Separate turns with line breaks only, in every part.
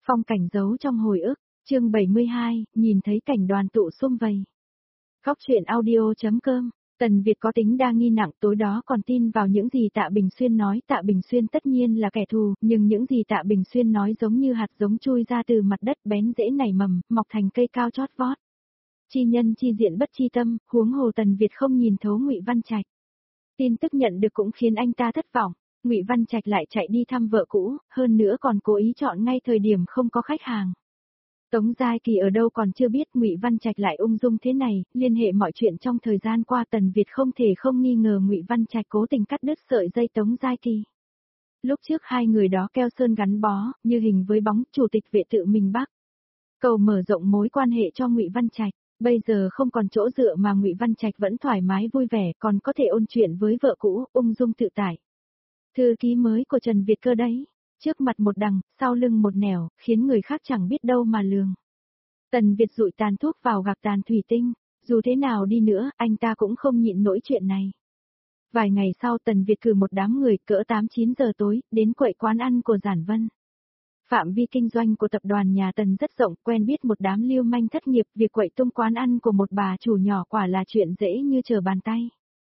Phong cảnh giấu trong hồi ức, chương 72, nhìn thấy cảnh đoàn tụ sum vầy. Góc truyện audio.com, Tần Việt có tính đa nghi nặng, tối đó còn tin vào những gì Tạ Bình Xuyên nói. Tạ Bình Xuyên tất nhiên là kẻ thù, nhưng những gì Tạ Bình Xuyên nói giống như hạt giống chui ra từ mặt đất, bén rễ nảy mầm, mọc thành cây cao chót vót. Chi nhân chi diện bất chi tâm, huống hồ Tần Việt không nhìn thấu Ngụy Văn Trạch. Tin tức nhận được cũng khiến anh ta thất vọng. Ngụy Văn Trạch lại chạy đi thăm vợ cũ, hơn nữa còn cố ý chọn ngay thời điểm không có khách hàng. Tống Giai Kỳ ở đâu còn chưa biết Ngụy Văn Trạch lại ung dung thế này, liên hệ mọi chuyện trong thời gian qua. Tần Việt không thể không nghi ngờ Ngụy Văn Trạch cố tình cắt đứt sợi dây Tống Giai Kỳ. Lúc trước hai người đó keo sơn gắn bó, như hình với bóng, chủ tịch vệ tự mình Bắc. Cầu mở rộng mối quan hệ cho Ngụy Văn Trạch, bây giờ không còn chỗ dựa mà Ngụy Văn Trạch vẫn thoải mái vui vẻ, còn có thể ôn chuyện với vợ cũ, ung dung tự tại. Thư ký mới của Trần Việt Cơ đấy, trước mặt một đằng, sau lưng một nẻo, khiến người khác chẳng biết đâu mà lường. Tần Việt dụi tàn thuốc vào gạc tàn thủy tinh, dù thế nào đi nữa, anh ta cũng không nhịn nổi chuyện này. Vài ngày sau Tần Việt cử một đám người cỡ 8-9 giờ tối, đến quậy quán ăn của Giản Vân. Phạm vi kinh doanh của tập đoàn nhà Tần rất rộng, quen biết một đám lưu manh thất nghiệp, việc quậy tung quán ăn của một bà chủ nhỏ quả là chuyện dễ như trở bàn tay.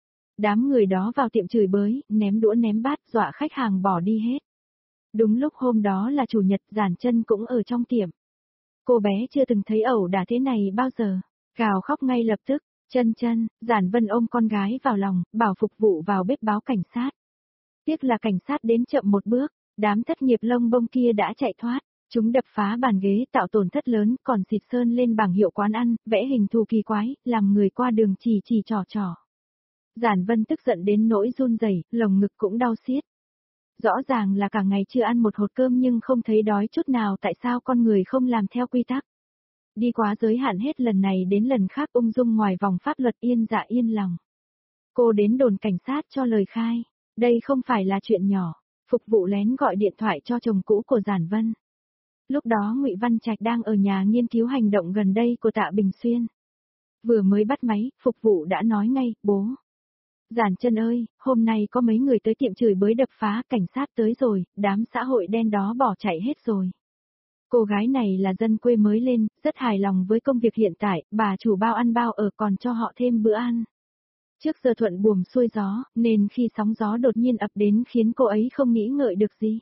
Đám người đó vào tiệm chửi bới, ném đũa ném bát, dọa khách hàng bỏ đi hết. Đúng lúc hôm đó là chủ nhật, Giản Chân cũng ở trong tiệm. Cô bé chưa từng thấy ẩu đả thế này bao giờ, gào khóc ngay lập tức. Chân, Giản Vân ôm con gái vào lòng, bảo phục vụ vào bếp báo cảnh sát. Tiếc là cảnh sát đến chậm một bước, đám thất nghiệp lông bông kia đã chạy thoát. Chúng đập phá bàn ghế tạo tổn thất lớn, còn xịt sơn lên bảng hiệu quán ăn, vẽ hình thù kỳ quái, làm người qua đường chỉ trò. Giản Vân tức giận đến nỗi run rẩy, lồng ngực cũng đau xiết. Rõ ràng là cả ngày chưa ăn một hột cơm nhưng không thấy đói chút nào, tại sao con người không làm theo quy tắc. Đi quá giới hạn hết lần này đến lần khác, ung dung ngoài vòng pháp luật, yên dạ yên lòng. Cô đến đồn cảnh sát cho lời khai, đây không phải là chuyện nhỏ. Phục vụ lén gọi điện thoại cho chồng cũ của Giản Vân. Lúc đó Ngụy Văn Trạch đang ở nhà nghiên cứu hành động gần đây của Tạ Bình Xuyên. Vừa mới bắt máy, phục vụ đã nói ngay, bố. Giản Chân ơi, hôm nay có mấy người tới tiệm chửi bới đập phá, cảnh sát tới rồi, đám xã hội đen đó bỏ chạy hết rồi. Cô gái này là dân quê mới lên, rất hài lòng với công việc hiện tại, bà chủ bao ăn bao ở còn cho họ thêm bữa ăn. Trước giờ thuận buồm xuôi gió, nên khi sóng gió đột nhiên ập đến khiến cô ấy không nghĩ ngợi được gì.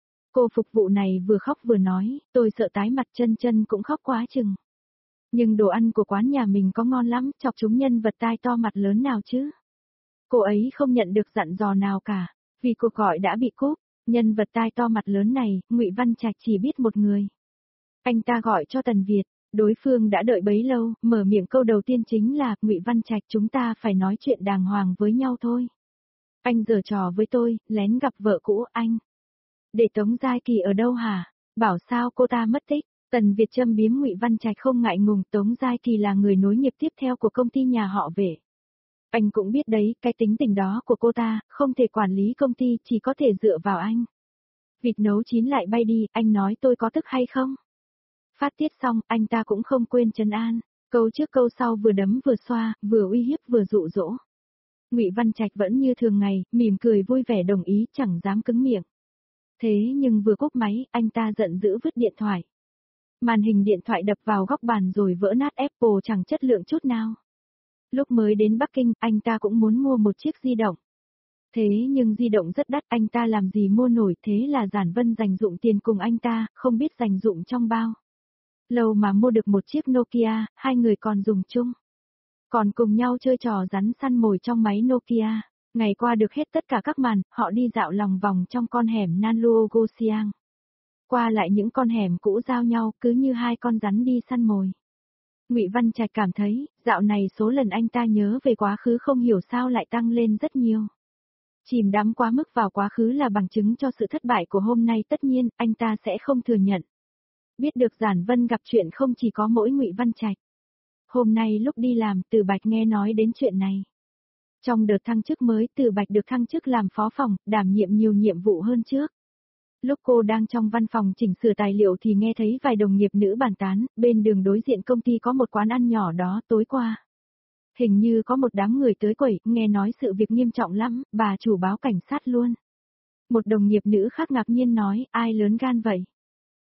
Cô phục vụ này vừa khóc vừa nói, tôi sợ tái mặt. Chân cũng khóc quá chừng. Nhưng đồ ăn của quán nhà mình có ngon lắm, chọc chúng nhân vật tai to mặt lớn nào chứ. Cô ấy không nhận được dặn dò nào cả, vì cuộc gọi đã bị cúp. Nhân vật tai to mặt lớn này, Ngụy Văn Trạch chỉ biết một người. Anh ta gọi cho Tần Việt, đối phương đã đợi bấy lâu, mở miệng câu đầu tiên chính là, Ngụy Văn Trạch, chúng ta phải nói chuyện đàng hoàng với nhau thôi. Anh giở trò với tôi, lén gặp vợ cũ anh. Để Tống Giai Kỳ ở đâu hả? Bảo sao cô ta mất tích? Tần Việt châm biếm Ngụy Văn Trạch không ngại ngùng, Tống Giai Kỳ là người nối nghiệp tiếp theo của công ty nhà họ Vệ. Anh cũng biết đấy, cái tính tình đó của cô ta, không thể quản lý công ty, chỉ có thể dựa vào anh. Vịt nấu chín lại bay đi, anh nói tôi có tức hay không? Phát tiết xong, anh ta cũng không quên trấn an, câu trước câu sau vừa đấm vừa xoa, vừa uy hiếp vừa dụ dỗ. Ngụy Văn Trạch vẫn như thường ngày, mỉm cười vui vẻ đồng ý, chẳng dám cứng miệng. Thế nhưng vừa cúp máy, anh ta giận dữ vứt điện thoại. Màn hình điện thoại đập vào góc bàn rồi vỡ nát, Apple chẳng chất lượng chút nào. Lúc mới đến Bắc Kinh, anh ta cũng muốn mua một chiếc di động. Thế nhưng di động rất đắt, anh ta làm gì mua nổi, thế là Giản Vân dành dụm tiền cùng anh ta, không biết dành dụm trong bao. Lâu mà mua được một chiếc Nokia, hai người còn dùng chung. Còn cùng nhau chơi trò rắn săn mồi trong máy Nokia. Ngày qua được hết tất cả các màn, họ đi dạo lòng vòng trong con hẻm Nanluogosiang. Qua lại những con hẻm cũ giao nhau, cứ như hai con rắn đi săn mồi. Ngụy Văn Trạch cảm thấy, dạo này số lần anh ta nhớ về quá khứ không hiểu sao lại tăng lên rất nhiều. Chìm đắm quá mức vào quá khứ là bằng chứng cho sự thất bại của hôm nay, tất nhiên, anh ta sẽ không thừa nhận. Biết được Giản Vân gặp chuyện không chỉ có mỗi Ngụy Văn Trạch. Hôm nay lúc đi làm, Từ Bạch nghe nói đến chuyện này. Trong đợt thăng chức mới, Từ Bạch được thăng chức làm phó phòng, đảm nhiệm nhiều nhiệm vụ hơn trước. Lúc cô đang trong văn phòng chỉnh sửa tài liệu thì nghe thấy vài đồng nghiệp nữ bàn tán, bên đường đối diện công ty có một quán ăn nhỏ đó, tối qua. Hình như có một đám người tới quẩy, nghe nói sự việc nghiêm trọng lắm, bà chủ báo cảnh sát luôn. Một đồng nghiệp nữ khác ngạc nhiên nói, ai lớn gan vậy?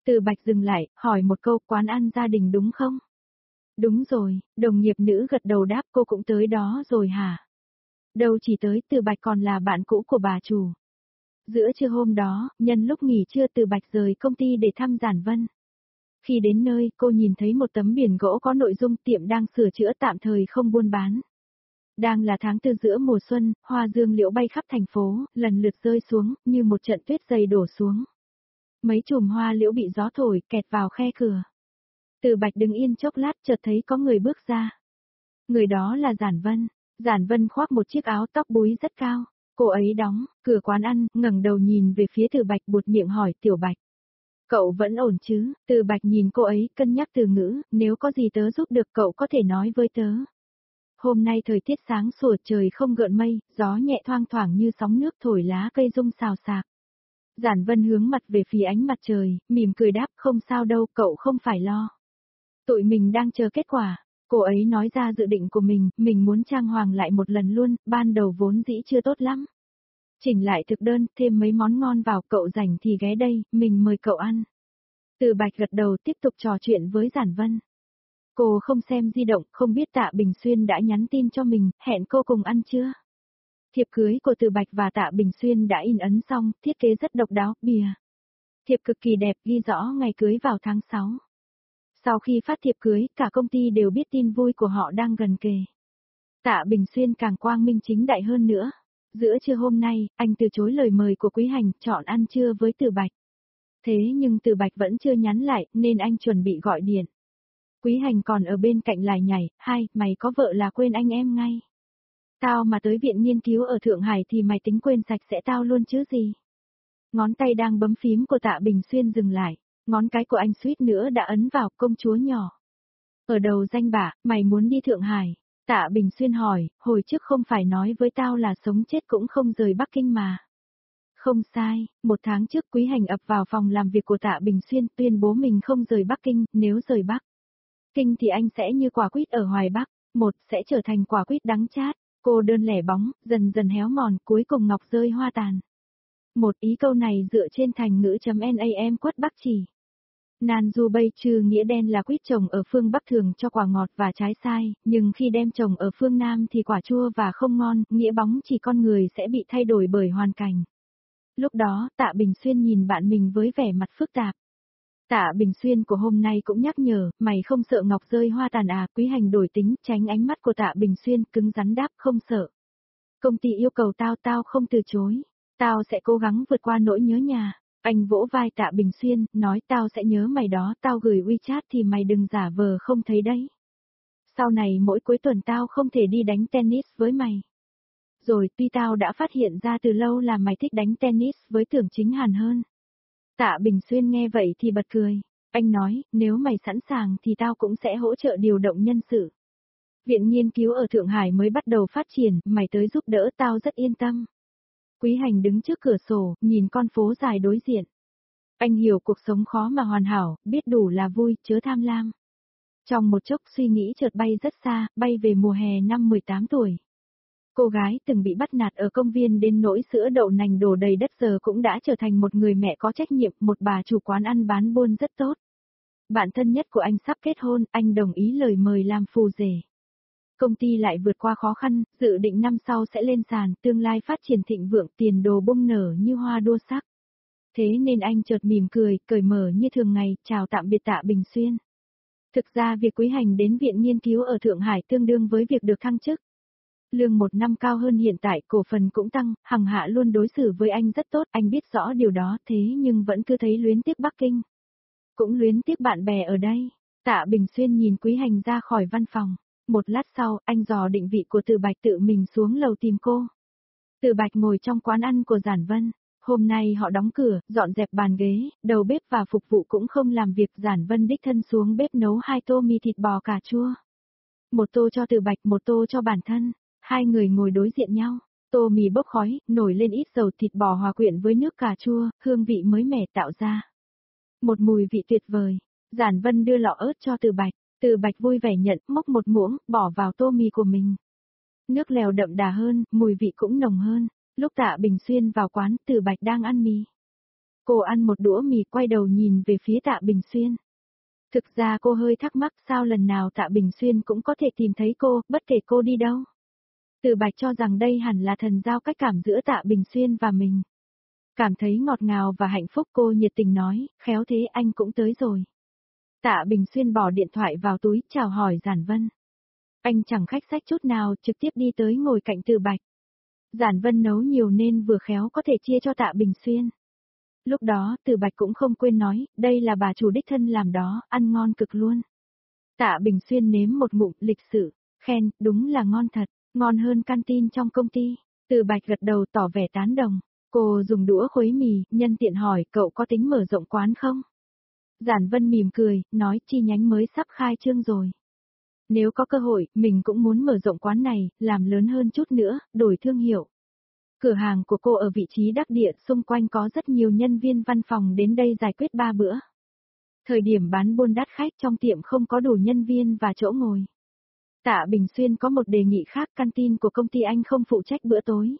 Từ Bạch dừng lại, hỏi một câu, quán ăn gia đình đúng không? Đúng rồi, đồng nghiệp nữ gật đầu đáp, cô cũng tới đó rồi hả? Đâu chỉ tới, Từ Bạch còn là bạn cũ của bà chủ. Giữa trưa hôm đó, nhân lúc nghỉ trưa Từ Bạch rời công ty để thăm Giản Vân. Khi đến nơi, cô nhìn thấy một tấm biển gỗ có nội dung tiệm đang sửa chữa tạm thời không buôn bán. Đang là tháng tư giữa mùa xuân, hoa dương liễu bay khắp thành phố, lần lượt rơi xuống, như một trận tuyết dày đổ xuống. Mấy chùm hoa liễu bị gió thổi, kẹt vào khe cửa. Từ Bạch đứng yên chốc lát chợt thấy có người bước ra. Người đó là Giản Vân. Giản Vân khoác một chiếc áo tóc búi rất cao. Cô ấy đóng cửa quán ăn, ngẩng đầu nhìn về phía Từ Bạch buột miệng hỏi Tiểu Bạch. Cậu vẫn ổn chứ? Từ Bạch nhìn cô ấy cân nhắc từ ngữ, nếu có gì tớ giúp được cậu có thể nói với tớ. Hôm nay thời tiết sáng sủa trời không gợn mây, gió nhẹ thoang thoảng như sóng nước thổi lá cây rung xào xạc. Giản Vân hướng mặt về phía ánh mặt trời, mỉm cười đáp không sao đâu, cậu không phải lo. Tụi mình đang chờ kết quả. Cô ấy nói ra dự định của mình muốn trang hoàng lại một lần luôn, ban đầu vốn dĩ chưa tốt lắm. Chỉnh lại thực đơn, thêm mấy món ngon vào, cậu rảnh thì ghé đây, mình mời cậu ăn. Từ Bạch gật đầu tiếp tục trò chuyện với Giản Vân. Cô không xem di động, không biết Tạ Bình Xuyên đã nhắn tin cho mình, hẹn cô cùng ăn chưa? Thiệp cưới của Từ Bạch và Tạ Bình Xuyên đã in ấn xong, thiết kế rất độc đáo, bìa. Thiệp cực kỳ đẹp, ghi rõ ngày cưới vào tháng 6. Sau khi phát thiệp cưới, cả công ty đều biết tin vui của họ đang gần kề. Tạ Bình Xuyên càng quang minh chính đại hơn nữa. Giữa trưa hôm nay, anh từ chối lời mời của Quý Hành, chọn ăn trưa với Từ Bạch. Thế nhưng Từ Bạch vẫn chưa nhắn lại, nên anh chuẩn bị gọi điện. Quý Hành còn ở bên cạnh lải nhải, mày có vợ là quên anh em ngay. Tao mà tới viện nghiên cứu ở Thượng Hải thì mày tính quên sạch sẽ tao luôn chứ gì. Ngón tay đang bấm phím của Tạ Bình Xuyên dừng lại, ngón cái của anh suýt nữa đã ấn vào công chúa nhỏ. Ở đầu danh bạ, mày muốn đi Thượng Hải. Tạ Bình Xuyên hỏi, hồi trước không phải nói với tao là sống chết cũng không rời Bắc Kinh mà. Không sai, 1 tháng trước Quý Hành ập vào phòng làm việc của Tạ Bình Xuyên tuyên bố mình không rời Bắc Kinh, nếu rời Bắc Kinh thì anh sẽ như quả quýt ở Hoài Bắc, một sẽ trở thành quả quýt đắng chát, cô đơn lẻ bóng, dần dần héo mòn, cuối cùng ngọc rơi hoa tàn. Một ý câu này dựa trên thành ngữ.nam quất Bắc chỉ. Nan du bay trừ nghĩa đen là quýt trồng ở phương Bắc thường cho quả ngọt và trái sai, nhưng khi đem trồng ở phương Nam thì quả chua và không ngon, nghĩa bóng chỉ con người sẽ bị thay đổi bởi hoàn cảnh. Lúc đó, Tạ Bình Xuyên nhìn bạn mình với vẻ mặt phức tạp. Tạ Bình Xuyên của hôm nay cũng nhắc nhở, mày không sợ ngọc rơi hoa tàn à? Quý Hành đổi tính, tránh ánh mắt của Tạ Bình Xuyên, cứng rắn đáp không sợ. Công ty yêu cầu tao không từ chối. Tao sẽ cố gắng vượt qua nỗi nhớ nhà. Anh vỗ vai Tạ Bình Xuyên, nói tao sẽ nhớ mày đó, tao gửi WeChat thì mày đừng giả vờ không thấy đấy. Sau này mỗi cuối tuần tao không thể đi đánh tennis với mày. Rồi tuy tao đã phát hiện ra từ lâu là mày thích đánh tennis với Tưởng Chính Hàn hơn. Tạ Bình Xuyên nghe vậy thì bật cười. Anh nói, nếu mày sẵn sàng thì tao cũng sẽ hỗ trợ điều động nhân sự. Viện nghiên cứu ở Thượng Hải mới bắt đầu phát triển, mày tới giúp đỡ tao rất yên tâm. Quý Hành đứng trước cửa sổ, nhìn con phố dài đối diện. Anh hiểu cuộc sống khó mà hoàn hảo, biết đủ là vui, chớ tham lam. Trong một chốc suy nghĩ chợt bay rất xa, bay về mùa hè năm 18 tuổi. Cô gái từng bị bắt nạt ở công viên đến nỗi sữa đậu nành đổ đầy đất giờ cũng đã trở thành một người mẹ có trách nhiệm, một bà chủ quán ăn bán buôn rất tốt. Bạn thân nhất của anh sắp kết hôn, anh đồng ý lời mời làm phù rể. Công ty lại vượt qua khó khăn, dự định năm sau sẽ lên sàn, tương lai phát triển thịnh vượng, tiền đồ bung nở như hoa đua sắc. Thế nên anh chợt mỉm cười, cởi mở như thường ngày, chào tạm biệt Tạ Bình Xuyên. Thực ra việc Quý Hành đến viện nghiên cứu ở Thượng Hải tương đương với việc được thăng chức. Lương 1 năm cao hơn hiện tại, cổ phần cũng tăng, Hằng Hạ luôn đối xử với anh rất tốt, anh biết rõ điều đó, thế nhưng vẫn cứ thấy luyến tiếc Bắc Kinh. Cũng luyến tiếc bạn bè ở đây. Tạ Bình Xuyên nhìn Quý Hành ra khỏi văn phòng. Một lát sau, anh dò định vị của Từ Bạch tự mình xuống lầu tìm cô. Từ Bạch ngồi trong quán ăn của Giản Vân. Hôm nay họ đóng cửa, dọn dẹp bàn ghế, đầu bếp và phục vụ cũng không làm việc. Giản Vân đích thân xuống bếp nấu 2 tô mì thịt bò cà chua. 1 tô cho Từ Bạch, 1 tô cho bản thân. Hai người ngồi đối diện nhau. Tô mì bốc khói, nổi lên ít dầu, thịt bò hòa quyện với nước cà chua, hương vị mới mẻ tạo ra một mùi vị tuyệt vời. Giản Vân đưa lọ ớt cho Từ Bạch. Từ Bạch vui vẻ nhận, móc một muỗng, bỏ vào tô mì của mình. Nước lèo đậm đà hơn, mùi vị cũng nồng hơn. Lúc Tạ Bình Xuyên vào quán, Từ Bạch đang ăn mì. Cô ăn một đũa mì quay đầu nhìn về phía Tạ Bình Xuyên. Thực ra cô hơi thắc mắc sao lần nào Tạ Bình Xuyên cũng có thể tìm thấy cô, bất kể cô đi đâu. Từ Bạch cho rằng đây hẳn là thần giao cách cảm giữa Tạ Bình Xuyên và mình. Cảm thấy ngọt ngào và hạnh phúc cô nhiệt tình nói, khéo thế anh cũng tới rồi. Tạ Bình Xuyên bỏ điện thoại vào túi, chào hỏi Giản Vân. Anh chẳng khách sách chút nào, trực tiếp đi tới ngồi cạnh Từ Bạch. Giản Vân nấu nhiều nên vừa khéo có thể chia cho Tạ Bình Xuyên. Lúc đó, Từ Bạch cũng không quên nói, đây là bà chủ đích thân làm đó, ăn ngon cực luôn. Tạ Bình Xuyên nếm một ngụm, lịch sự, khen, đúng là ngon thật, ngon hơn canteen trong công ty. Từ Bạch gật đầu tỏ vẻ tán đồng. Cô dùng đũa khuấy mì, nhân tiện hỏi cậu có tính mở rộng quán không? Giản Vân mỉm cười, nói chi nhánh mới sắp khai trương rồi. Nếu có cơ hội, mình cũng muốn mở rộng quán này, làm lớn hơn chút nữa, đổi thương hiệu. Cửa hàng của cô ở vị trí đắc địa, xung quanh có rất nhiều nhân viên văn phòng đến đây giải quyết 3 bữa. Thời điểm bán buôn đắt khách trong tiệm không có đủ nhân viên và chỗ ngồi. Tạ Bình Xuyên có một đề nghị khác, canteen của công ty anh không phụ trách bữa tối.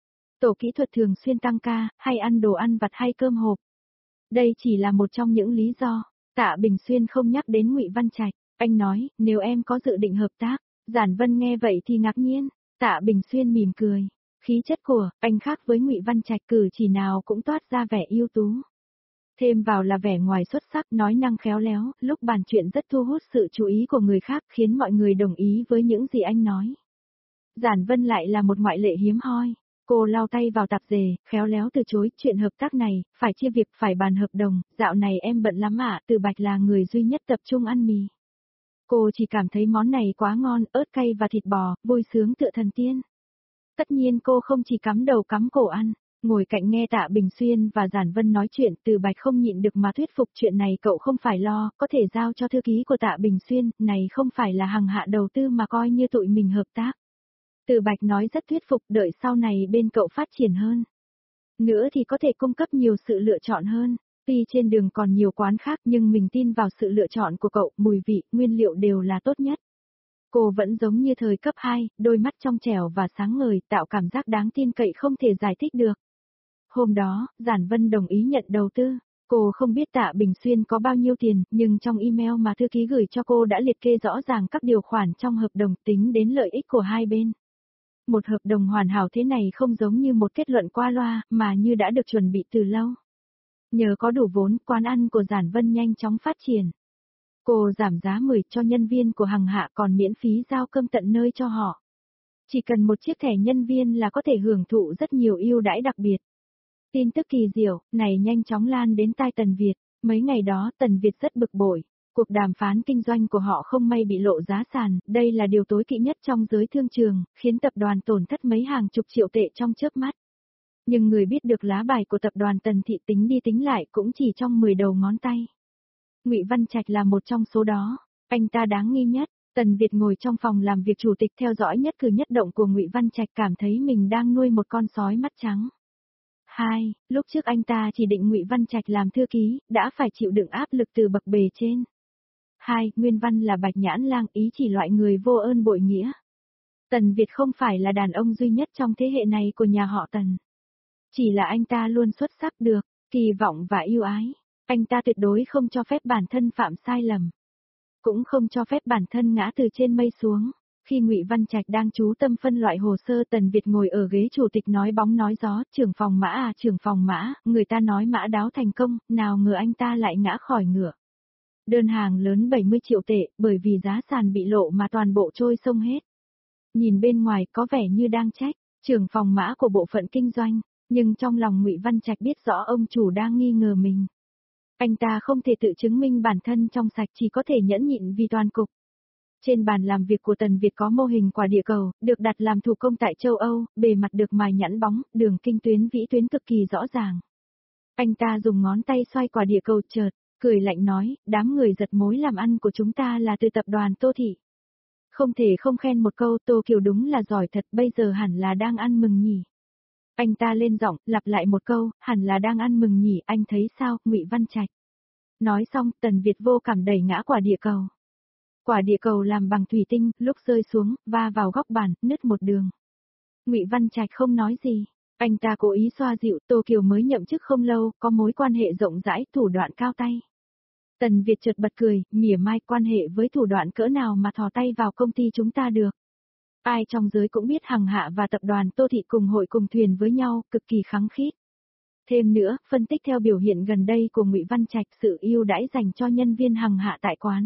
Tổ kỹ thuật thường xuyên tăng ca, hay ăn đồ ăn vặt hay cơm hộp. Đây chỉ là một trong những lý do. Tạ Bình Xuyên không nhắc đến Ngụy Văn Trạch, anh nói, nếu em có dự định hợp tác. Giản Vân nghe vậy thì ngạc nhiên, Tạ Bình Xuyên mỉm cười. Khí chất của anh khác với Ngụy Văn Trạch, cử chỉ nào cũng toát ra vẻ ưu tú. Thêm vào là vẻ ngoài xuất sắc, nói năng khéo léo, lúc bàn chuyện rất thu hút sự chú ý của người khác, khiến mọi người đồng ý với những gì anh nói. Giản Vân lại là một ngoại lệ hiếm hoi. Cô lau tay vào tạp dề, khéo léo từ chối, chuyện hợp tác này, phải chia việc, phải bàn hợp đồng, dạo này em bận lắm ạ, Từ Bạch là người duy nhất tập trung ăn mì. Cô chỉ cảm thấy món này quá ngon, ớt cay và thịt bò, vui sướng tựa thần tiên. Tất nhiên cô không chỉ cắm đầu cắm cổ ăn, ngồi cạnh nghe Tạ Bình Xuyên và Giản Vân nói chuyện, Từ Bạch không nhịn được mà thuyết phục, chuyện này cậu không phải lo, có thể giao cho thư ký của Tạ Bình Xuyên, này không phải là hàng hạ đầu tư mà coi như tụi mình hợp tác. Từ Bạch nói rất thuyết phục, đợi sau này bên cậu phát triển hơn. Nữa thì có thể cung cấp nhiều sự lựa chọn hơn. Tuy trên đường còn nhiều quán khác nhưng mình tin vào sự lựa chọn của cậu, mùi vị, nguyên liệu đều là tốt nhất. Cô vẫn giống như thời cấp 2, đôi mắt trong trẻo và sáng ngời, tạo cảm giác đáng tin cậy không thể giải thích được. Hôm đó, Giản Vân đồng ý nhận đầu tư. Cô không biết Tạ Bình Xuyên có bao nhiêu tiền, nhưng trong email mà thư ký gửi cho cô đã liệt kê rõ ràng các điều khoản trong hợp đồng, tính đến lợi ích của hai bên. Một hợp đồng hoàn hảo thế này không giống như một kết luận qua loa, mà như đã được chuẩn bị từ lâu. Nhờ có đủ vốn, quán ăn của Giản Vân nhanh chóng phát triển. Cô giảm giá 10 cho nhân viên của Hằng Hạ, còn miễn phí giao cơm tận nơi cho họ. Chỉ cần một chiếc thẻ nhân viên là có thể hưởng thụ rất nhiều ưu đãi đặc biệt. Tin tức kỳ diệu này nhanh chóng lan đến tai Tần Việt. Mấy ngày đó Tần Việt rất bực bội. Cuộc đàm phán kinh doanh của họ không may bị lộ giá sàn, đây là điều tối kỵ nhất trong giới thương trường, khiến tập đoàn tổn thất mấy hàng chục triệu tệ trong chớp mắt. Nhưng người biết được lá bài của tập đoàn Tần Thị tính đi tính lại cũng chỉ trong 10 đầu ngón tay. Ngụy Văn Trạch là một trong số đó, anh ta đáng nghi nhất. Tần Việt ngồi trong phòng làm việc chủ tịch theo dõi nhất cử nhất động của Ngụy Văn Trạch, cảm thấy mình đang nuôi một con sói mắt trắng. 2. Lúc trước anh ta chỉ định Ngụy Văn Trạch làm thư ký, đã phải chịu đựng áp lực từ bậc bề trên. 2. Nguyên văn là Bạch Nhãn Lang, ý chỉ loại người vô ơn bội nghĩa. Tần Việt không phải là đàn ông duy nhất trong thế hệ này của nhà họ Tần. Chỉ là anh ta luôn xuất sắc được, kỳ vọng và yêu ái. Anh ta tuyệt đối không cho phép bản thân phạm sai lầm. Cũng không cho phép bản thân ngã từ trên mây xuống. Khi Ngụy Văn Trạch đang chú tâm phân loại hồ sơ, Tần Việt ngồi ở ghế chủ tịch nói bóng nói gió, trưởng phòng Mã à, trưởng phòng Mã, người ta nói Mã đáo thành công, nào ngờ anh ta lại ngã khỏi ngựa. Đơn hàng lớn 70 triệu tệ, bởi vì giá sàn bị lộ mà toàn bộ trôi sông hết. Nhìn bên ngoài có vẻ như đang trách trưởng phòng Mã của bộ phận kinh doanh, nhưng trong lòng Ngụy Văn Trạch biết rõ ông chủ đang nghi ngờ mình. Anh ta không thể tự chứng minh bản thân trong sạch, chỉ có thể nhẫn nhịn vì toàn cục. Trên bàn làm việc của Tần Việt có mô hình quả địa cầu, được đặt làm thủ công tại châu Âu, bề mặt được mài nhẵn bóng, đường kinh tuyến vĩ tuyến cực kỳ rõ ràng. Anh ta dùng ngón tay xoay quả địa cầu chợt, cười lạnh nói, đám người giật mối làm ăn của chúng ta là từ tập đoàn Tô Thị. Không thể không khen một câu, Tô Kiều đúng là giỏi thật, bây giờ hẳn là đang ăn mừng nhỉ. Anh ta lên giọng, lặp lại một câu, hẳn là đang ăn mừng nhỉ, anh thấy sao, Ngụy Văn Trạch. Nói xong, Tần Việt vô cảm đẩy ngã quả địa cầu. Quả địa cầu làm bằng thủy tinh, lúc rơi xuống, va vào góc bàn, nứt một đường. Ngụy Văn Trạch không nói gì, Anh ta cố ý xoa dịu, Tô Kiều mới nhậm chức không lâu, có mối quan hệ rộng rãi, thủ đoạn cao tay. Tần Việt chợt bật cười, mỉa mai, quan hệ với thủ đoạn cỡ nào mà thò tay vào công ty chúng ta được. Ai trong giới cũng biết Hằng Hạ và tập đoàn Tô Thị cùng hội cùng thuyền với nhau, cực kỳ khăng khít. Thêm nữa, phân tích theo biểu hiện gần đây của Ngụy Văn Trạch, sự ưu đãi dành cho nhân viên Hằng Hạ tại quán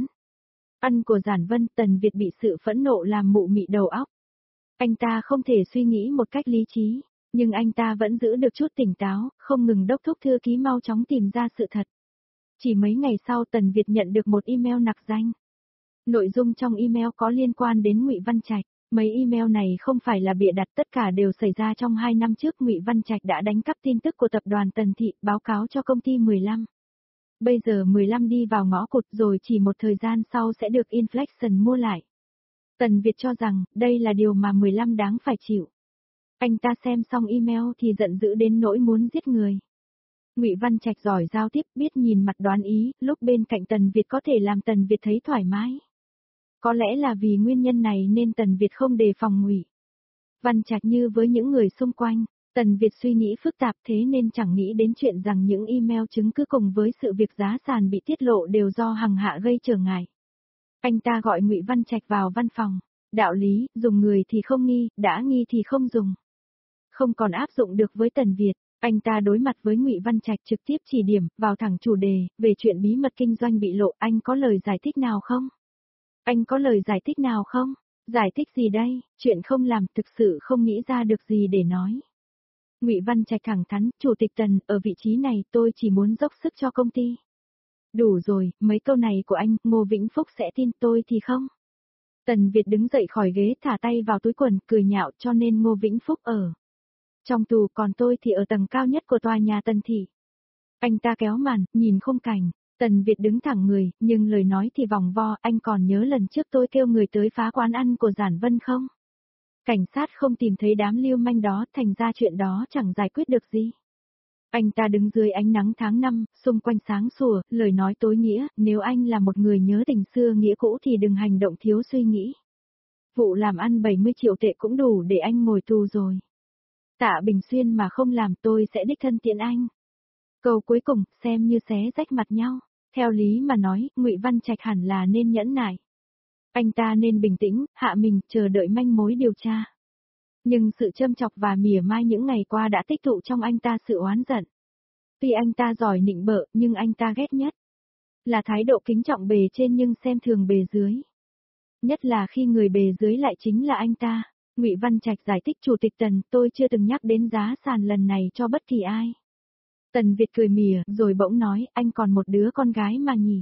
ăn của Giản Vân, Tần Việt bị sự phẫn nộ làm mụ mị đầu óc. Anh ta không thể suy nghĩ một cách lý trí, nhưng anh ta vẫn giữ được chút tỉnh táo, không ngừng đốc thúc thư ký mau chóng tìm ra sự thật. Chỉ mấy ngày sau Tần Việt nhận được một email nặc danh. Nội dung trong email có liên quan đến Ngụy Văn Trạch. Mấy email này không phải là bịa đặt, tất cả đều xảy ra trong 2 năm trước. Ngụy Văn Trạch đã đánh cắp tin tức của tập đoàn Tần Thị, báo cáo cho công ty 15. Bây giờ 15 đi vào ngõ cụt rồi, chỉ một thời gian sau sẽ được Inflection mua lại. Tần Việt cho rằng, đây là điều mà 15 đáng phải chịu. Anh ta xem xong email thì giận dữ đến nỗi muốn giết người. Ngụy Văn Trạch giỏi giao tiếp, biết nhìn mặt đoán ý, lúc bên cạnh Tần Việt có thể làm Tần Việt thấy thoải mái. Có lẽ là vì nguyên nhân này nên Tần Việt không đề phòng Ngụy Văn Trạch như với những người xung quanh. Tần Việt suy nghĩ phức tạp, thế nên chẳng nghĩ đến chuyện rằng những email chứng cứ cùng với sự việc giá sàn bị tiết lộ đều do Hằng Hạ gây trở ngại. Anh ta gọi Ngụy Văn Trạch vào văn phòng. Đạo lý, dùng người thì không nghi, đã nghi thì không dùng. Không còn áp dụng được với Tần Việt. Anh ta đối mặt với Ngụy Văn Trạch trực tiếp chỉ điểm, vào thẳng chủ đề, về chuyện bí mật kinh doanh bị lộ, anh có lời giải thích nào không? Anh có lời giải thích nào không? Giải thích gì đây? Chuyện không làm, thực sự không nghĩ ra được gì để nói. Ngụy Văn Trạch thẳng thắn, Chủ tịch Tần, ở vị trí này tôi chỉ muốn dốc sức cho công ty. Đủ rồi, mấy câu này của anh, Ngô Vĩnh Phúc sẽ tin, tôi thì không. Tần Việt đứng dậy khỏi ghế, thả tay vào túi quần, cười nhạo, cho nên Ngô Vĩnh Phúc ở trong tù, còn tôi thì ở tầng cao nhất của tòa nhà Tần Thị. Anh ta kéo màn, nhìn khung cảnh. Tần Việt đứng thẳng người, nhưng lời nói thì vòng vo, anh còn nhớ lần trước tôi kêu người tới phá quán ăn của Giản Vân không? Cảnh sát không tìm thấy đám lưu manh đó, thành ra chuyện đó chẳng giải quyết được gì. Anh ta đứng dưới ánh nắng tháng 5, xung quanh sáng sủa, lời nói tối nghĩa, nếu anh là một người nhớ tình xưa nghĩa cũ thì đừng hành động thiếu suy nghĩ. Vụ làm ăn 70 triệu tệ cũng đủ để anh ngồi tù rồi. Tạ Bình Xuyên mà không làm, tôi sẽ đích thân tiễn anh. Câu cuối cùng, xem như xé rách mặt nhau. Theo lý mà nói, Ngụy Văn Trạch hẳn là nên nhẫn nại. Anh ta nên bình tĩnh, hạ mình, chờ đợi manh mối điều tra. Nhưng sự châm chọc và mỉa mai những ngày qua đã tích tụ trong anh ta sự oán giận. Tuy anh ta giỏi nịnh bợ, nhưng anh ta ghét nhất là thái độ kính trọng bề trên nhưng xem thường bề dưới. Nhất là khi người bề dưới lại chính là anh ta. Ngụy Văn Trạch giải thích, Chủ tịch Tần, tôi chưa từng nhắc đến giá sàn lần này cho bất kỳ ai. Tần Việt cười mỉa, rồi bỗng nói, anh còn một đứa con gái mà nhỉ?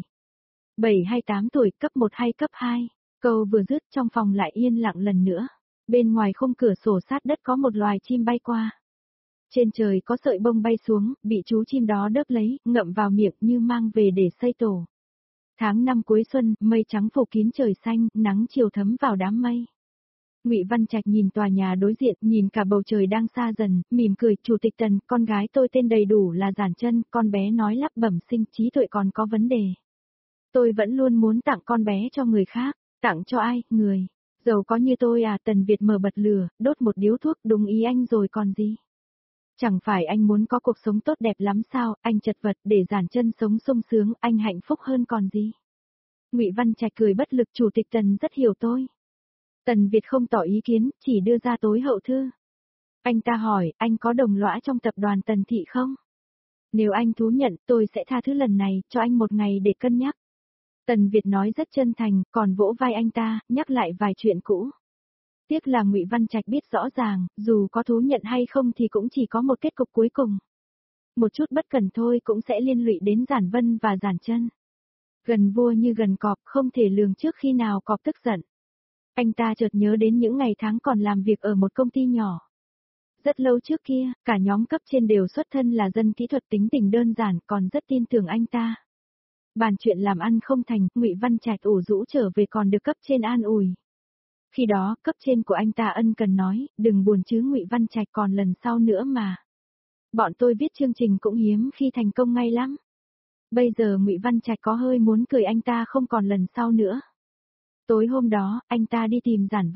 7 hay 8 tuổi, cấp 1 hay cấp 2? Câu vừa dứt trong phòng lại yên lặng lần nữa. Bên ngoài khung cửa sổ sát đất có một loài chim bay qua. Trên trời có sợi bông bay xuống, bị chú chim đó đớp lấy, ngậm vào miệng như mang về để xây tổ. Tháng 5 cuối xuân, mây trắng phủ kín trời xanh, nắng chiều thấm vào đám mây. Ngụy Văn Trạch nhìn tòa nhà đối diện, nhìn cả bầu trời đang xa dần, mỉm cười, Chủ tịch Tần, con gái tôi tên đầy đủ là Giản Chân, con bé nói lắp bẩm sinh, trí tuệ còn có vấn đề. Tôi vẫn luôn muốn tặng con bé cho người khác, tặng cho ai, người giàu có như tôi à? Tần Việt mở bật lửa, đốt một điếu thuốc, đúng ý anh rồi còn gì. Chẳng phải anh muốn có cuộc sống tốt đẹp lắm sao, anh chật vật để Giản Chân sống sung sướng, anh hạnh phúc hơn còn gì. Ngụy Văn Trạch cười bất lực, Chủ tịch Tần rất hiểu tôi. Tần Việt không tỏ ý kiến, chỉ đưa ra tối hậu thư. Anh ta hỏi, anh có đồng lõa trong tập đoàn Tần Thị không? Nếu anh thú nhận, tôi sẽ tha thứ lần này, cho anh một ngày để cân nhắc. Tần Việt nói rất chân thành, còn vỗ vai anh ta, nhắc lại vài chuyện cũ. Tiếc là Ngụy Văn Trạch biết rõ ràng, dù có thú nhận hay không thì cũng chỉ có một kết cục cuối cùng. Một chút bất cẩn thôi cũng sẽ liên lụy đến Giản Vân và Giản Chân. Gần vua như gần cọp, không thể lường trước khi nào cọp tức giận. Anh ta chợt nhớ đến những ngày tháng còn làm việc ở một công ty nhỏ. Rất lâu trước kia, cả nhóm cấp trên đều xuất thân là dân kỹ thuật, tính tình đơn giản, còn rất tin tưởng anh ta. Bàn chuyện làm ăn không thành, Ngụy Văn Trạch ủ rũ trở về còn được cấp trên an ủi. Khi đó, cấp trên của anh ta ân cần nói, đừng buồn chứ Ngụy Văn Trạch, còn lần sau nữa mà. Bọn tôi viết chương trình cũng hiếm khi thành công ngay lắm. Bây giờ Ngụy Văn Trạch có hơi muốn cười, anh ta không còn lần sau nữa. Tối hôm đó, anh ta đi tìm Giản Vân.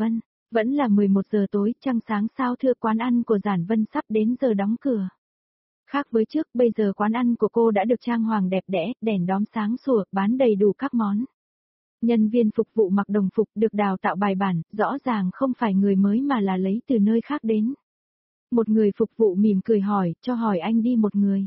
Vẫn là 11 giờ tối, trăng sáng sao thưa, quán ăn của Giản Vân sắp đến giờ đóng cửa. Khác với trước, bây giờ quán ăn của cô đã được trang hoàng đẹp đẽ, đèn đóm sáng sủa, bán đầy đủ các món. Nhân viên phục vụ mặc đồng phục được đào tạo bài bản, rõ ràng không phải người mới mà là lấy từ nơi khác đến. Một người phục vụ mỉm cười hỏi, cho hỏi anh đi một người.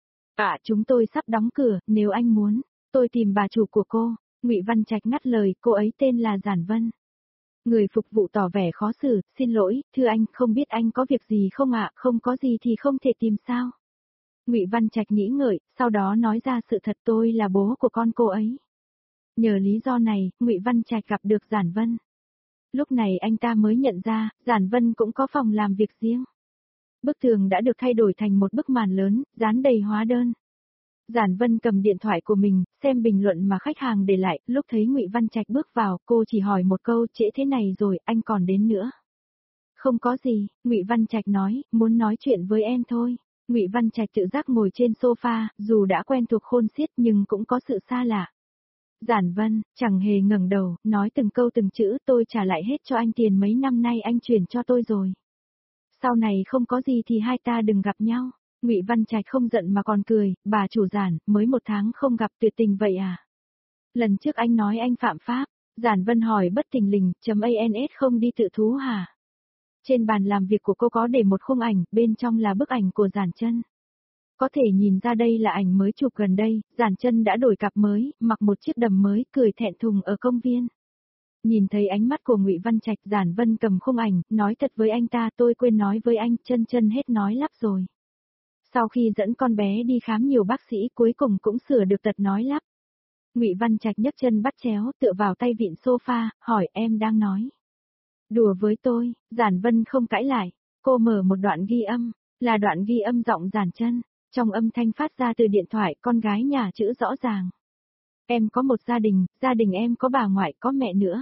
Chúng tôi sắp đóng cửa, nếu anh muốn, tôi tìm bà chủ của cô. Ngụy Văn Trạch ngắt lời, cô ấy tên là Giản Vân. Người phục vụ tỏ vẻ khó xử, xin lỗi, thưa anh, không biết anh có việc gì không ạ, không có gì thì không thể tìm sao. Ngụy Văn Trạch nghĩ ngợi, sau đó nói ra sự thật, tôi là bố của con cô ấy. Nhờ lý do này, Ngụy Văn Trạch gặp được Giản Vân. Lúc này anh ta mới nhận ra, Giản Vân cũng có phòng làm việc riêng. Bức tường đã được thay đổi thành một bức màn lớn, dán đầy hóa đơn. Giản Vân cầm điện thoại của mình, xem bình luận mà khách hàng để lại, lúc thấy Ngụy Văn Trạch bước vào, cô chỉ hỏi một câu, trễ thế này rồi, anh còn đến nữa. Không có gì, Ngụy Văn Trạch nói, muốn nói chuyện với em thôi. Ngụy Văn Trạch tự giác ngồi trên sofa, dù đã quen thuộc khôn xiết nhưng cũng có sự xa lạ. Giản Vân, chẳng hề ngẩng đầu, nói từng câu từng chữ, tôi trả lại hết cho anh tiền mấy năm nay anh chuyển cho tôi rồi. Sau này không có gì thì hai ta đừng gặp nhau. Ngụy Văn Trạch không giận mà còn cười, bà chủ Giản, mới 1 tháng không gặp tuyệt tình vậy à? Lần trước anh nói anh phạm pháp, Giản Vân hỏi bất thình lình, .ans không đi tự thú hả? Trên bàn làm việc của cô có để một khung ảnh, bên trong là bức ảnh của Giản Chân. Có thể nhìn ra đây là ảnh mới chụp gần đây, Giản Chân đã đổi cặp mới, mặc một chiếc đầm mới, cười thẹn thùng ở công viên. Nhìn thấy ánh mắt của Ngụy Văn Trạch, Giản Vân cầm khung ảnh, nói thật với anh ta, tôi quên nói với anh, Chân hết nói lắp rồi. Sau khi dẫn con bé đi khám nhiều bác sĩ, cuối cùng cũng sửa được tật nói lắp. Ngụy Văn Trạch nhấc chân bắt chéo, tựa vào tay vịn sofa, hỏi em đang nói đùa với tôi. Giản Vân không cãi lại, cô mở một đoạn ghi âm, là đoạn ghi âm giọng Giản Chân. Trong âm thanh phát ra từ điện thoại, con gái nhà chữ rõ ràng. Em có một gia đình em có bà ngoại, có mẹ nữa.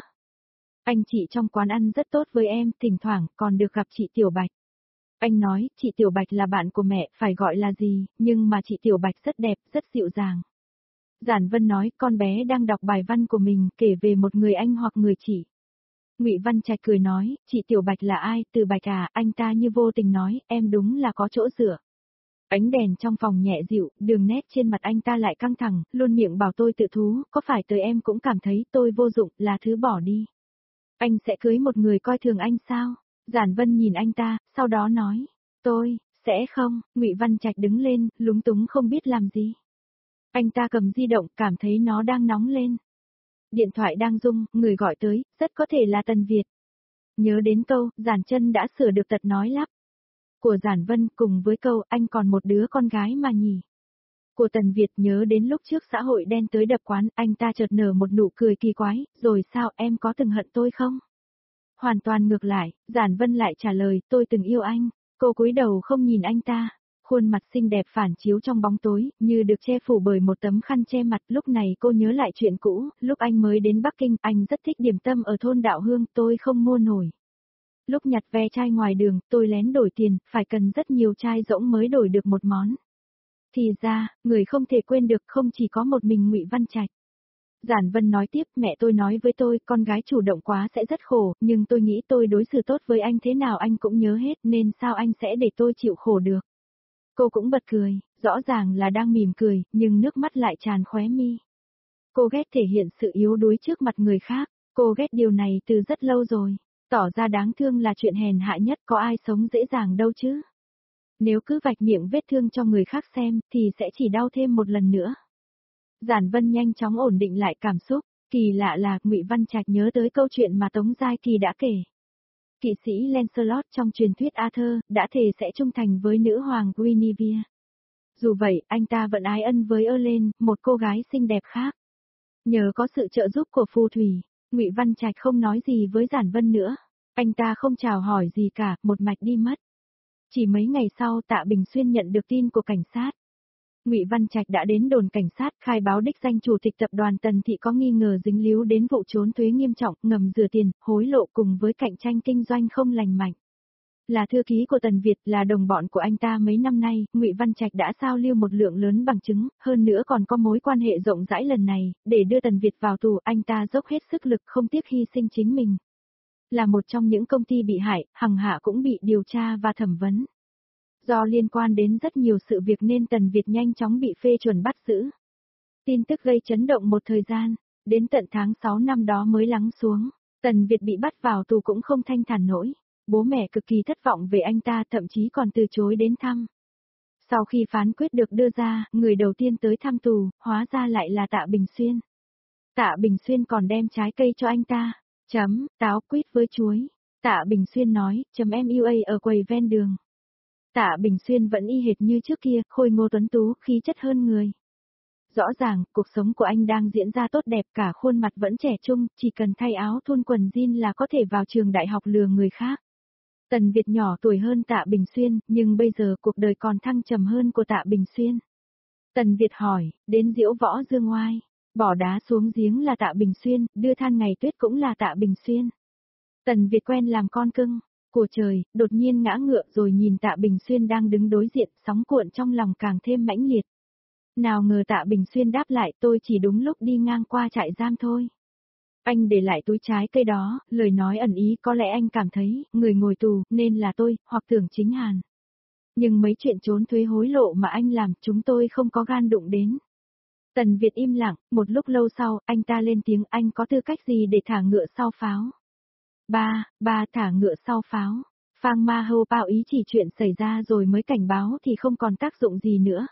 Anh chị trong quán ăn rất tốt với em, thỉnh thoảng còn được gặp chị Tiểu Bạch. Anh nói, chị Tiểu Bạch là bạn của mẹ, phải gọi là gì, nhưng mà chị Tiểu Bạch rất đẹp, rất dịu dàng. Giản Vân nói, con bé đang đọc bài văn của mình, kể về một người anh hoặc người chị. Ngụy Văn Trạch cười nói, chị Tiểu Bạch là ai, Từ Bạch à, anh ta như vô tình nói, em đúng là có chỗ dựa. Ánh đèn trong phòng nhẹ dịu, đường nét trên mặt anh ta lại căng thẳng, luôn miệng bảo tôi tự thú, có phải tới em cũng cảm thấy tôi vô dụng, là thứ bỏ đi. Anh sẽ cưới một người coi thường anh sao? Giản Vân nhìn anh ta, sau đó nói, tôi, sẽ không. Ngụy Văn Trạch đứng lên, lúng túng không biết làm gì. Anh ta cầm di động, cảm thấy nó đang nóng lên. Điện thoại đang rung, người gọi tới, rất có thể là Tần Việt. Nhớ đến câu, Giản Chân đã sửa được tật nói lắp của Giản Vân, cùng với câu, anh còn một đứa con gái mà nhỉ. Của Tần Việt, nhớ đến lúc trước xã hội đen tới đập quán, anh ta chợt nở một nụ cười kỳ quái, rồi sao, em có từng hận tôi không? Hoàn toàn ngược lại, Giản Vân lại trả lời, tôi từng yêu anh. Cô cúi đầu không nhìn anh ta, khuôn mặt xinh đẹp phản chiếu trong bóng tối, như được che phủ bởi một tấm khăn che mặt. Lúc này cô nhớ lại chuyện cũ, lúc anh mới đến Bắc Kinh, anh rất thích điểm tâm ở thôn Đạo Hương, tôi không mua nổi. Lúc nhặt ve chai ngoài đường, tôi lén đổi tiền, phải cần rất nhiều chai rỗng mới đổi được một món. Thì ra, người không thể quên được không chỉ có một mình Ngụy Văn Trạch. Giản Vân nói tiếp, mẹ tôi nói với tôi, con gái chủ động quá sẽ rất khổ, nhưng tôi nghĩ tôi đối xử tốt với anh thế nào anh cũng nhớ hết, nên sao anh sẽ để tôi chịu khổ được. Cô cũng bật cười, rõ ràng là đang mỉm cười, nhưng nước mắt lại tràn khóe mi. Cô ghét thể hiện sự yếu đuối trước mặt người khác, cô ghét điều này từ rất lâu rồi. Tỏ ra đáng thương là chuyện hèn hạ nhất, có ai sống dễ dàng đâu chứ. Nếu cứ vạch miệng vết thương cho người khác xem, thì sẽ chỉ đau thêm một lần nữa. Giản Vân nhanh chóng ổn định lại cảm xúc, kỳ lạ là Ngụy Văn Trạch nhớ tới câu chuyện mà Tống Giai Kỳ đã kể. Kỵ sĩ Lancelot trong truyền thuyết Arthur đã thề sẽ trung thành với nữ hoàng Guinevere. Dù vậy, anh ta vẫn ái ân với Elaine, một cô gái xinh đẹp khác. Nhờ có sự trợ giúp của phù thủy, Ngụy Văn Trạch không nói gì với Giản Vân nữa. Anh ta không chào hỏi gì cả, một mạch đi mất. Chỉ mấy ngày sau, Tạ Bình Xuyên nhận được tin của cảnh sát. Ngụy Văn Trạch đã đến đồn cảnh sát khai báo đích danh chủ tịch tập đoàn Tần Thị có nghi ngờ dính líu đến vụ trốn thuế nghiêm trọng, ngầm rửa tiền, hối lộ cùng với cạnh tranh kinh doanh không lành mạnh. Là thư ký của Tần Việt, là đồng bọn của anh ta mấy năm nay, Ngụy Văn Trạch đã sao lưu một lượng lớn bằng chứng, hơn nữa còn có mối quan hệ rộng rãi lần này, để đưa Tần Việt vào tù, anh ta dốc hết sức lực không tiếc hy sinh chính mình. là một trong những công ty bị hại, Hằng Hạ cũng bị điều tra và thẩm vấn. Do liên quan đến rất nhiều sự việc nên Tần Việt nhanh chóng bị phê chuẩn bắt giữ. Tin tức gây chấn động một thời gian, đến tận tháng 6 năm đó mới lắng xuống. Tần Việt bị bắt vào tù cũng không thanh thản nổi. Bố mẹ cực kỳ thất vọng về anh ta, thậm chí còn từ chối đến thăm. Sau khi phán quyết được đưa ra, người đầu tiên tới thăm tù, hóa ra lại là Tạ Bình Xuyên. Tạ Bình Xuyên còn đem trái cây cho anh ta. Táo quýt với chuối. Tạ Bình Xuyên nói, MUA ở quầy ven đường. Tạ Bình Xuyên vẫn y hệt như trước kia, khôi ngô tuấn tú, khí chất hơn người. Rõ ràng, cuộc sống của anh đang diễn ra tốt đẹp, cả khuôn mặt vẫn trẻ trung, chỉ cần thay áo thun quần jean là có thể vào trường đại học lừa người khác. Tần Việt nhỏ tuổi hơn Tạ Bình Xuyên, nhưng bây giờ cuộc đời còn thăng trầm hơn của Tạ Bình Xuyên. Tần Việt hỏi, đến Diễu Võ Dương Oai, bỏ đá xuống giếng là Tạ Bình Xuyên, đưa than ngày tuyết cũng là Tạ Bình Xuyên. Tần Việt quen làm con cưng của trời, đột nhiên ngã ngựa rồi nhìn Tạ Bình Xuyên đang đứng đối diện, sóng cuộn trong lòng càng thêm mãnh liệt. Nào ngờ Tạ Bình Xuyên đáp lại, tôi chỉ đúng lúc đi ngang qua trại giam thôi. Anh để lại túi trái cây đó, lời nói ẩn ý có lẽ anh cảm thấy, người ngồi tù, nên là tôi, hoặc Tưởng Chính Hàn. Nhưng mấy chuyện trốn thuế hối lộ mà anh làm, chúng tôi không có gan đụng đến. Tần Việt im lặng, một lúc lâu sau, anh ta lên tiếng, anh có tư cách gì để thả ngựa sau pháo? Ba thả ngựa sau pháo. Phang Ma Hâu bao ý chỉ chuyện xảy ra rồi mới cảnh báo thì không còn tác dụng gì nữa.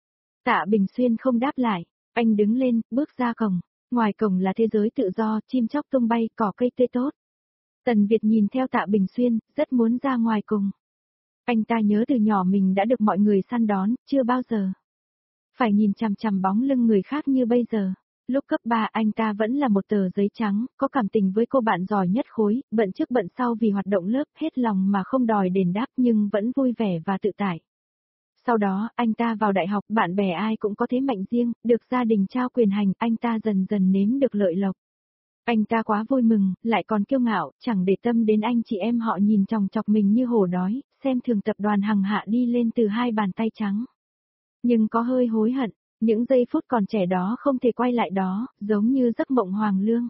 Tạ Bình Xuyên không đáp lại, anh đứng lên, bước ra cổng. Ngoài cổng là thế giới tự do, chim chóc tung bay, cỏ cây tươi tốt. Tần Việt nhìn theo Tạ Bình Xuyên, rất muốn ra ngoài cùng. Anh ta nhớ từ nhỏ mình đã được mọi người săn đón, chưa bao giờ phải nhìn chằm chằm bóng lưng người khác như bây giờ. Lúc cấp 3 anh ta vẫn là một tờ giấy trắng, có cảm tình với cô bạn giỏi nhất khối, bận trước bận sau vì hoạt động lớp, hết lòng mà không đòi đền đáp nhưng vẫn vui vẻ và tự tại. Sau đó, anh ta vào đại học, bạn bè ai cũng có thế mạnh riêng, được gia đình trao quyền hành, anh ta dần dần nếm được lợi lộc. Anh ta quá vui mừng, lại còn kiêu ngạo, chẳng để tâm đến anh chị em họ nhìn chòng chọc mình như hổ đói, xem thường tập đoàn Hằng Hạ đi lên từ hai bàn tay trắng. Nhưng có hơi hối hận, những giây phút còn trẻ đó không thể quay lại đó, giống như giấc mộng Hoàng Lương.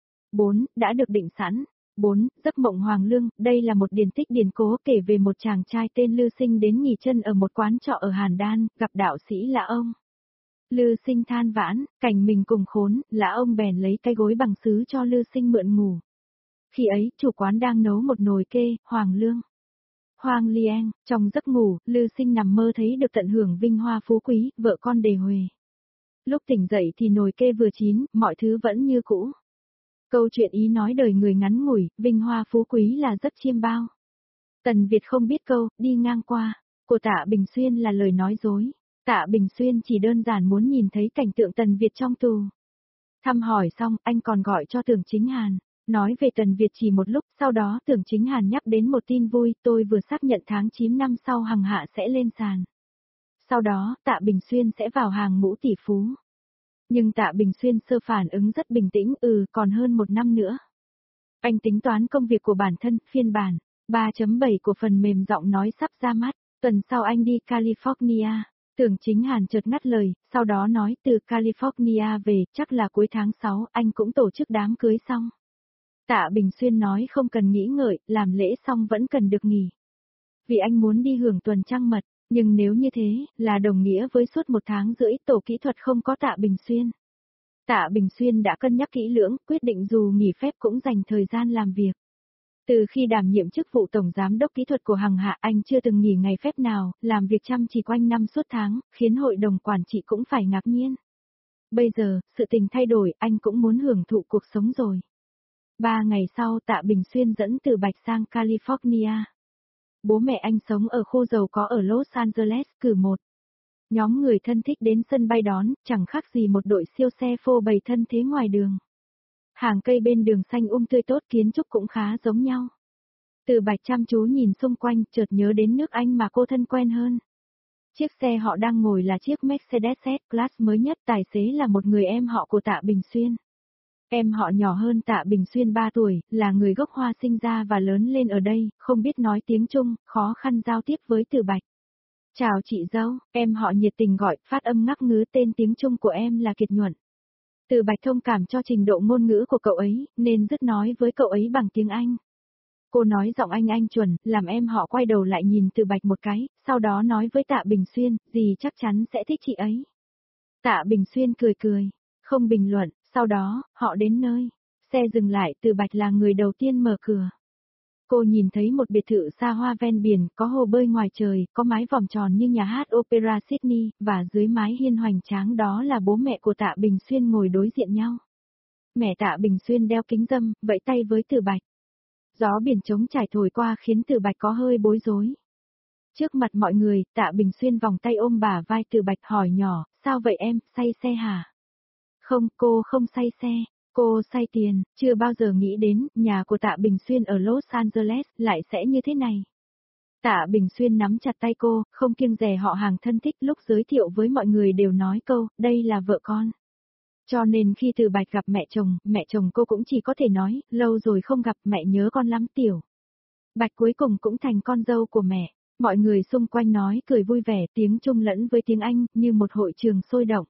4. Đã được định sẵn. 4. Giấc mộng Hoàng Lương, đây là một điển tích điển cố kể về một chàng trai tên Lư Sinh đến nghỉ chân ở một quán trọ ở Hàn Đan, gặp đạo sĩ Lã Ông. Lư Sinh than vãn, cảnh mình cùng khốn, Lã Ông bèn lấy cái gối bằng sứ cho Lư Sinh mượn ngủ. Khi ấy, chủ quán đang nấu một nồi kê, Hoàng Lương. Hoàng Liang, trong giấc ngủ, Lư Sinh nằm mơ thấy được tận hưởng vinh hoa phú quý, vợ con đề huề. Lúc tỉnh dậy thì nồi kê vừa chín, mọi thứ vẫn như cũ. Câu chuyện ý nói đời người ngắn ngủi, vinh hoa phú quý là rất chiêm bao. Tần Việt không biết câu, đi ngang qua, của Tạ Bình Xuyên là lời nói dối. Tạ Bình Xuyên chỉ đơn giản muốn nhìn thấy cảnh tượng Tần Việt trong tù. Thăm hỏi xong, anh còn gọi cho Tưởng Chính Hàn, nói về Tần Việt chỉ một lúc, sau đó Tưởng Chính Hàn nhắc đến một tin vui, tôi vừa xác nhận tháng 9 năm sau Hằng Hạ sẽ lên sàn. Sau đó, Tạ Bình Xuyên sẽ vào hàng ngũ tỷ phú. Nhưng Tạ Bình Xuyên sơ phản ứng rất bình tĩnh, còn hơn một năm nữa. Anh tính toán công việc của bản thân, phiên bản 3.7 của phần mềm giọng nói sắp ra mắt, tuần sau anh đi California. Tưởng Chính Hàn chợt ngắt lời, sau đó nói từ California về, chắc là cuối tháng 6 anh cũng tổ chức đám cưới xong. Tạ Bình Xuyên nói không cần nghĩ ngợi, làm lễ xong vẫn cần được nghỉ. Vì anh muốn đi hưởng tuần trăng mật, nhưng nếu như thế, là đồng nghĩa với suốt 1 tháng rưỡi tổ kỹ thuật không có Tạ Bình Xuyên. Tạ Bình Xuyên đã cân nhắc kỹ lưỡng, quyết định dù nghỉ phép cũng dành thời gian làm việc. Từ khi đảm nhiệm chức vụ Tổng Giám đốc Kỹ thuật của Hằng Hạ anh chưa từng nghỉ ngày phép nào, làm việc chăm chỉ quanh năm suốt tháng, khiến hội đồng quản trị cũng phải ngạc nhiên. Bây giờ, sự tình thay đổi, anh cũng muốn hưởng thụ cuộc sống rồi. 3 ngày sau Tạ Bình Xuyên dẫn Từ Bạch sang California. Bố mẹ anh sống ở khu giàu có ở Los Angeles, cử một nhóm người thân thích đến sân bay đón, chẳng khác gì một đội siêu xe phô bày thân thế ngoài đường. Hàng cây bên đường xanh tươi tốt, kiến trúc cũng khá giống nhau. Từ Bạch chăm chú nhìn xung quanh, chợt nhớ đến nước Anh mà cô thân quen hơn. Chiếc xe họ đang ngồi là chiếc Mercedes S-Class mới nhất, tài xế là một người em họ của Tạ Bình Xuyên. Em họ nhỏ hơn Tạ Bình Xuyên 3 tuổi, là người gốc Hoa sinh ra và lớn lên ở đây, không biết nói tiếng Trung, khó khăn giao tiếp với Từ Bạch. Chào chị dâu, em họ nhiệt tình gọi, phát âm ngắc ngứ, tên tiếng Trung của em là Kiệt Nhuận. Từ Bạch thông cảm cho trình độ ngôn ngữ của cậu ấy, nên dứt nói với cậu ấy bằng tiếng Anh. Cô nói giọng anh chuẩn, làm em họ quay đầu lại nhìn Từ Bạch một cái, sau đó nói với Tạ Bình Xuyên, dì chắc chắn sẽ thích chị ấy. Tạ Bình Xuyên cười, không bình luận, sau đó, họ đến nơi. Xe dừng lại, Từ Bạch là người đầu tiên mở cửa. Cô nhìn thấy một biệt thự xa hoa ven biển, có hồ bơi ngoài trời, có mái vòm tròn như nhà hát Opera Sydney, và dưới mái hiên hoành tráng đó là bố mẹ của Tạ Bình Xuyên ngồi đối diện nhau. Mẹ Tạ Bình Xuyên đeo kính râm, vẫy tay với Từ Bạch. Gió biển trống trải thổi qua khiến Từ Bạch có hơi bối rối. Trước mặt mọi người, Tạ Bình Xuyên vòng tay ôm bả vai Từ Bạch hỏi nhỏ, sao vậy em, say xe hả? Không, cô không say xe, cô say tiền, chưa bao giờ nghĩ đến, nhà của Tạ Bình Xuyên ở Los Angeles lại sẽ như thế này. Tạ Bình Xuyên nắm chặt tay cô, không kiêng dè họ hàng thân thích, lúc giới thiệu với mọi người đều nói câu, đây là vợ con. Cho nên khi Từ Bạch gặp mẹ chồng cô cũng chỉ có thể nói, lâu rồi không gặp, mẹ nhớ con lắm Tiểu. Bạch cuối cùng cũng thành con dâu của mẹ. Mọi người xung quanh nói cười vui vẻ, tiếng Trung lẫn với tiếng Anh, như một hội trường sôi động.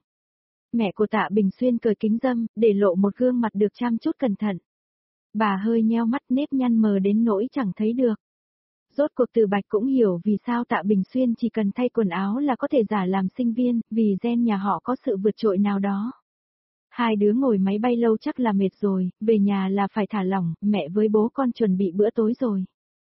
Mẹ của Tạ Bình Xuyên cởi kính râm, để lộ một gương mặt được chăm chút cẩn thận. Bà hơi nheo mắt, nếp nhăn mờ đến nỗi chẳng thấy được. Rốt cuộc Từ Bạch cũng hiểu vì sao Tạ Bình Xuyên chỉ cần thay quần áo là có thể giả làm sinh viên, vì gen nhà họ có sự vượt trội nào đó. Hai đứa ngồi máy bay lâu chắc là mệt rồi, về nhà là phải thả lỏng, mẹ với bố con chuẩn bị bữa tối rồi.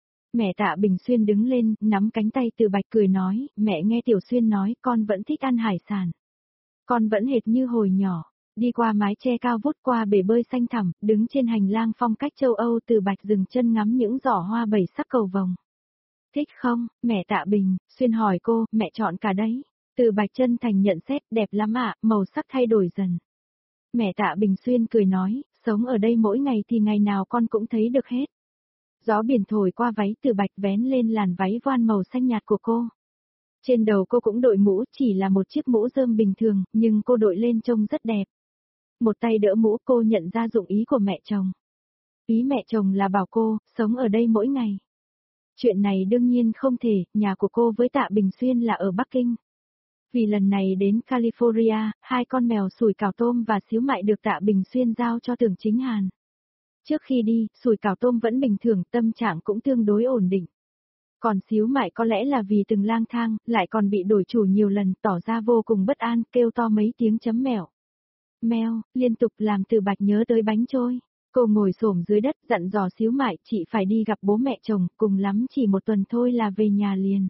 Mẹ Tạ Bình Xuyên đứng lên, nắm cánh tay Từ Bạch cười nói, mẹ nghe Tiểu Xuyên nói con vẫn thích ăn hải sản. Con vẫn hệt như hồi nhỏ, đi qua mái che cao vút qua bể bơi xanh thẳm, đứng trên hành lang phong cách châu Âu Từ Bạch dừng chân ngắm những giỏ hoa bảy sắc cầu vồng. Thích không, mẹ Tạ Bình Xuyên hỏi cô, mẹ chọn cả đấy. Từ Bạch chân thành nhận xét, đẹp lắm ạ, màu sắc thay đổi dần. Mẹ Tạ Bình Xuyên cười nói, sống ở đây mỗi ngày thì ngày nào con cũng thấy được hết. Gió biển thổi qua váy Từ Bạch vén lên làn váy voan màu xanh nhạt của cô. Trên đầu cô cũng đội mũ, chỉ là một chiếc mũ rơm bình thường, nhưng cô đội lên trông rất đẹp. Một tay đỡ mũ, cô nhận ra dụng ý của mẹ chồng. Ý mẹ chồng là bảo cô, sống ở đây mỗi ngày. Chuyện này đương nhiên không thể, nhà của cô với Tạ Bình Xuyên là ở Bắc Kinh. Vì lần này đến California, hai con mèo sủi cảo tôm và xíu mại được Tạ Bình Xuyên giao cho Tưởng Chính Hàn. Trước khi đi, sủi cảo tôm vẫn bình thường, tâm trạng cũng tương đối ổn định. Còn xíu mại có lẽ là vì từng lang thang, lại còn bị đổi chủ nhiều lần, tỏ ra vô cùng bất an, kêu to mấy tiếng chấm mèo. Mèo, liên tục làm Từ Bạch nhớ tới bánh trôi. Cô ngồi xổm dưới đất, dặn dò xíu mại, chị phải đi gặp bố mẹ chồng, cùng lắm chỉ một tuần thôi là về nhà liền.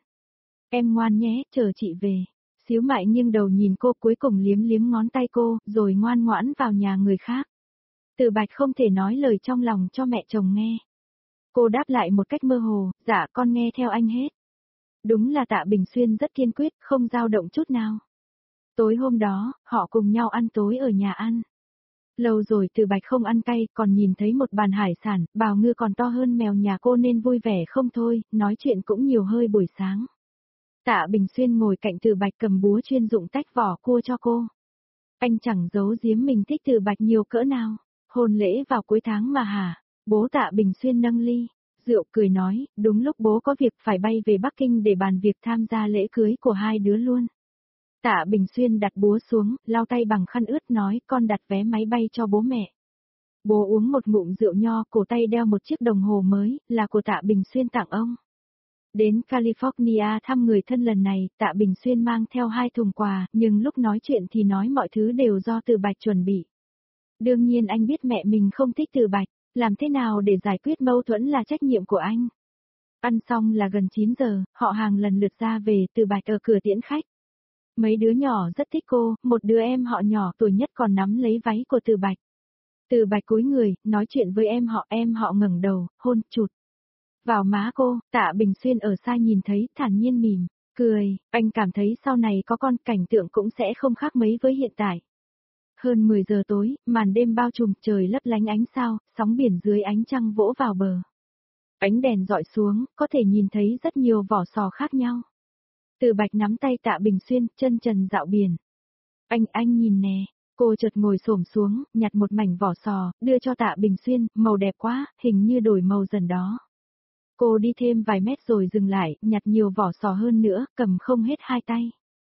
Em ngoan nhé, chờ chị về. Xíu mại nghiêng đầu nhìn cô, cuối cùng liếm liếm ngón tay cô, rồi ngoan ngoãn vào nhà người khác. Từ Bạch không thể nói lời trong lòng cho mẹ chồng nghe. Cô đáp lại một cách mơ hồ, dạ con nghe theo anh hết. Đúng là Tạ Bình Xuyên rất kiên quyết, không dao động chút nào. Tối hôm đó, họ cùng nhau ăn tối ở nhà ăn. Lâu rồi Từ Bạch không ăn cay, còn nhìn thấy một bàn hải sản, bào ngư còn to hơn mèo nhà cô nên vui vẻ không thôi, nói chuyện cũng nhiều hơi buổi sáng. Tạ Bình Xuyên ngồi cạnh Từ Bạch cầm búa chuyên dụng tách vỏ cua cho cô. Anh chẳng giấu giếm mình thích Từ Bạch nhiều cỡ nào. Hôn lễ vào cuối tháng mà hả? Bố Tạ Bình Xuyên nâng ly rượu cười nói, đúng lúc bố có việc phải bay về Bắc Kinh để bàn việc tham gia lễ cưới của hai đứa luôn. Tạ Bình Xuyên đặt búa xuống, lau tay bằng khăn ướt nói con đặt vé máy bay cho bố mẹ. Bố uống một ngụm rượu nho, cổ tay đeo một chiếc đồng hồ mới, là của Tạ Bình Xuyên tặng ông. Đến California thăm người thân lần này, Tạ Bình Xuyên mang theo 2 thùng quà, nhưng lúc nói chuyện thì nói mọi thứ đều do Từ Bạch chuẩn bị. Đương nhiên anh biết mẹ mình không thích Từ Bạch, làm thế nào để giải quyết mâu thuẫn là trách nhiệm của anh. Ăn xong là gần 9 giờ, họ hàng lần lượt ra về, Từ Bạch ở cửa tiễn khách. Mấy đứa nhỏ rất thích cô, một đứa em họ nhỏ tuổi nhất còn nắm lấy váy của Từ Bạch. Từ Bạch cúi người, nói chuyện với em họ ngẩng đầu, hôn chụt vào má cô. Tạ Bình Xuyên ở xa nhìn thấy, thản nhiên mỉm cười, anh cảm thấy sau này có con, cảnh tượng cũng sẽ không khác mấy với hiện tại. Hơn 10 giờ tối, màn đêm bao trùm, trời lấp lánh ánh sao, sóng biển dưới ánh trăng vỗ vào bờ. Ánh đèn dọi xuống, có thể nhìn thấy rất nhiều vỏ sò khác nhau. Từ Bạch nắm tay Tạ Bình Xuyên, chân trần dạo biển. Anh nhìn nè. Cô chợt ngồi xổm xuống, nhặt một mảnh vỏ sò, đưa cho Tạ Bình Xuyên, màu đẹp quá, hình như đổi màu dần đó. Cô đi thêm vài mét rồi dừng lại, nhặt nhiều vỏ sò hơn nữa, cầm không hết 2 tay.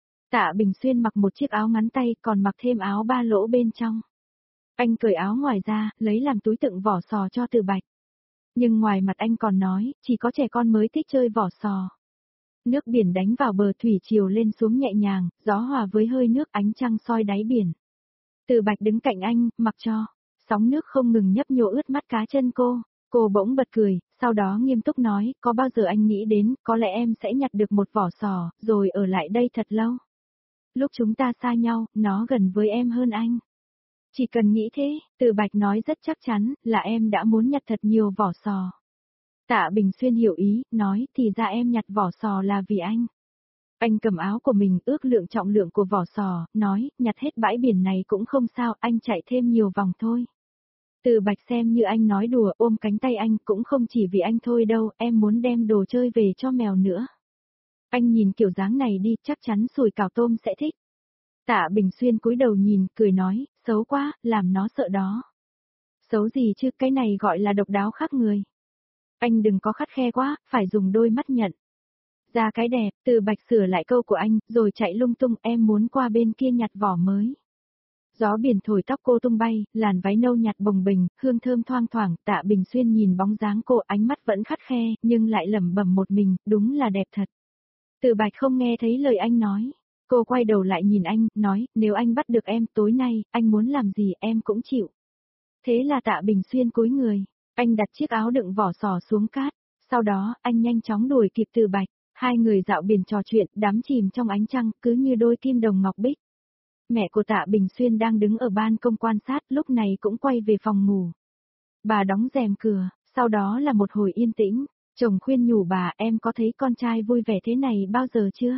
Tạ Bình Xuyên mặc một chiếc áo ngắn tay, còn mặc thêm áo 3 lỗ bên trong. Anh cởi áo ngoài ra, lấy làm túi đựng vỏ sò cho Từ Bạch. Nhưng ngoài mặt anh còn nói, chỉ có trẻ con mới thích chơi vỏ sò. Nước biển đánh vào bờ thủy triều lên xuống nhẹ nhàng, gió hòa với hơi nước ánh trăng soi đáy biển. Từ Bạch đứng cạnh anh, mặc cho. Sóng nước không ngừng nhấp nhô ướt mắt cá chân cô. Cô bỗng bật cười, sau đó nghiêm túc nói, có bao giờ anh nghĩ đến, có lẽ em sẽ nhặt được một vỏ sò, rồi ở lại đây thật lâu. Lúc chúng ta xa nhau, nó gần với em hơn anh. Chỉ cần nghĩ thế, Từ Bạch nói rất chắc chắn, là em đã muốn nhặt thật nhiều vỏ sò. Tạ Bình Xuyên hiểu ý, nói, thì ra em nhặt vỏ sò là vì anh. Anh cầm áo của mình ước lượng trọng lượng của vỏ sò, nói, nhặt hết bãi biển này cũng không sao, anh chạy thêm nhiều vòng thôi. Từ Bạch xem như anh nói đùa, ôm cánh tay anh, cũng không chỉ vì anh thôi đâu, em muốn đem đồ chơi về cho mèo nữa. Anh nhìn kiểu dáng này đi, chắc chắn sùi cảo tôm sẽ thích. Tạ Bình Xuyên cúi đầu nhìn, cười nói, xấu quá, làm nó sợ đó. Xấu gì chứ, cái này gọi là độc đáo khác người. Anh đừng có khắt khe quá, phải dùng đôi mắt nhận. Ra cái đẹp, Từ Bạch sửa lại câu của anh, rồi chạy lung tung, em muốn qua bên kia nhặt vỏ mới. Gió biển thổi tóc cô tung bay, làn váy nâu nhạt bồng bềnh, hương thơm thoang thoảng, Tạ Bình Xuyên nhìn bóng dáng cô, ánh mắt vẫn khắt khe, nhưng lại lẩm bẩm một mình, đúng là đẹp thật. Từ Bạch không nghe thấy lời anh nói. Cô quay đầu lại nhìn anh, nói, nếu anh bắt được em tối nay, anh muốn làm gì em cũng chịu. Thế là Tạ Bình Xuyên cúi người, anh đặt chiếc áo đựng vỏ sò xuống cát, sau đó, anh nhanh chóng đuổi kịp Từ Bạch, hai người dạo biển trò chuyện, đắm chìm trong ánh trăng, cứ như đôi kim đồng ngọc bích. Mẹ của Tạ Bình Xuyên đang đứng ở ban công quan sát, lúc này cũng quay về phòng ngủ. Bà đóng rèm cửa, sau đó là một hồi yên tĩnh, chồng khuyên nhủ bà, em có thấy con trai vui vẻ thế này bao giờ chưa?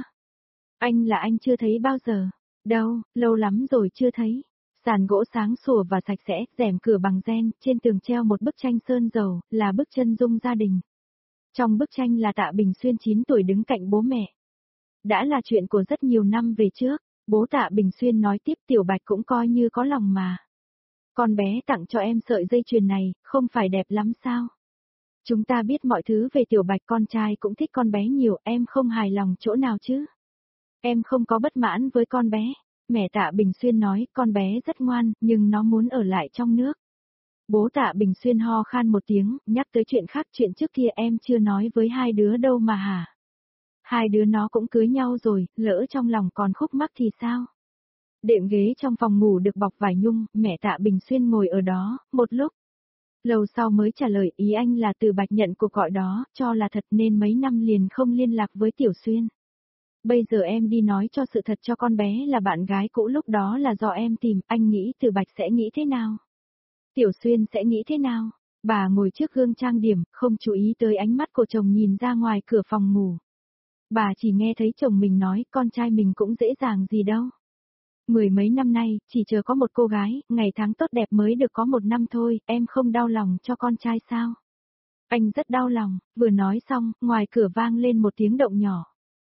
Anh chưa thấy bao giờ. Đâu, lâu lắm rồi chưa thấy. Sàn gỗ sáng sủa và sạch sẽ, rèm cửa bằng ren, trên tường treo một bức tranh sơn dầu, là bức chân dung gia đình. Trong bức tranh là Tạ Bình Xuyên 9 tuổi đứng cạnh bố mẹ. Đã là chuyện của rất nhiều năm về trước, bố Tạ Bình Xuyên nói tiếp Tiểu Bạch cũng coi như có lòng mà. Con bé tặng cho em sợi dây chuyền này, không phải đẹp lắm sao? Chúng ta biết mọi thứ về Tiểu Bạch, con trai cũng thích con bé nhiều, em không hài lòng chỗ nào chứ? Em không có bất mãn với con bé. Mẹ Tạ Bình Xuyên nói, con bé rất ngoan, nhưng nó muốn ở lại trong nước. Bố Tạ Bình Xuyên ho khan một tiếng, nhắc tới chuyện khác, chuyện trước kia em chưa nói với hai đứa đâu mà hả? Hai đứa nó cũng cưới nhau rồi, lỡ trong lòng còn khúc mắc thì sao? Đệm ghế trong phòng ngủ được bọc vải nhung, mẹ Tạ Bình Xuyên ngồi ở đó, một lúc. Lâu sau mới trả lời, ý anh là Từ Bạch nhận cuộc gọi đó, cho là thật nên mấy năm liền không liên lạc với Tiểu Xuyên. Bây giờ em đi nói cho sự thật cho con bé là bạn gái cũ lúc đó là do em tìm, anh nghĩ Từ Bạch sẽ nghĩ thế nào? Tiểu Xuyên sẽ nghĩ thế nào? Bà ngồi trước gương trang điểm, không chú ý tới ánh mắt của chồng nhìn ra ngoài cửa phòng ngủ. Bà chỉ nghe thấy chồng mình nói, con trai mình cũng dễ dàng gì đâu. Mười mấy năm nay, chỉ chờ có một cô gái, ngày tháng tốt đẹp mới được có một năm thôi, em không đau lòng cho con trai sao? Anh rất đau lòng, vừa nói xong, ngoài cửa vang lên một tiếng động nhỏ.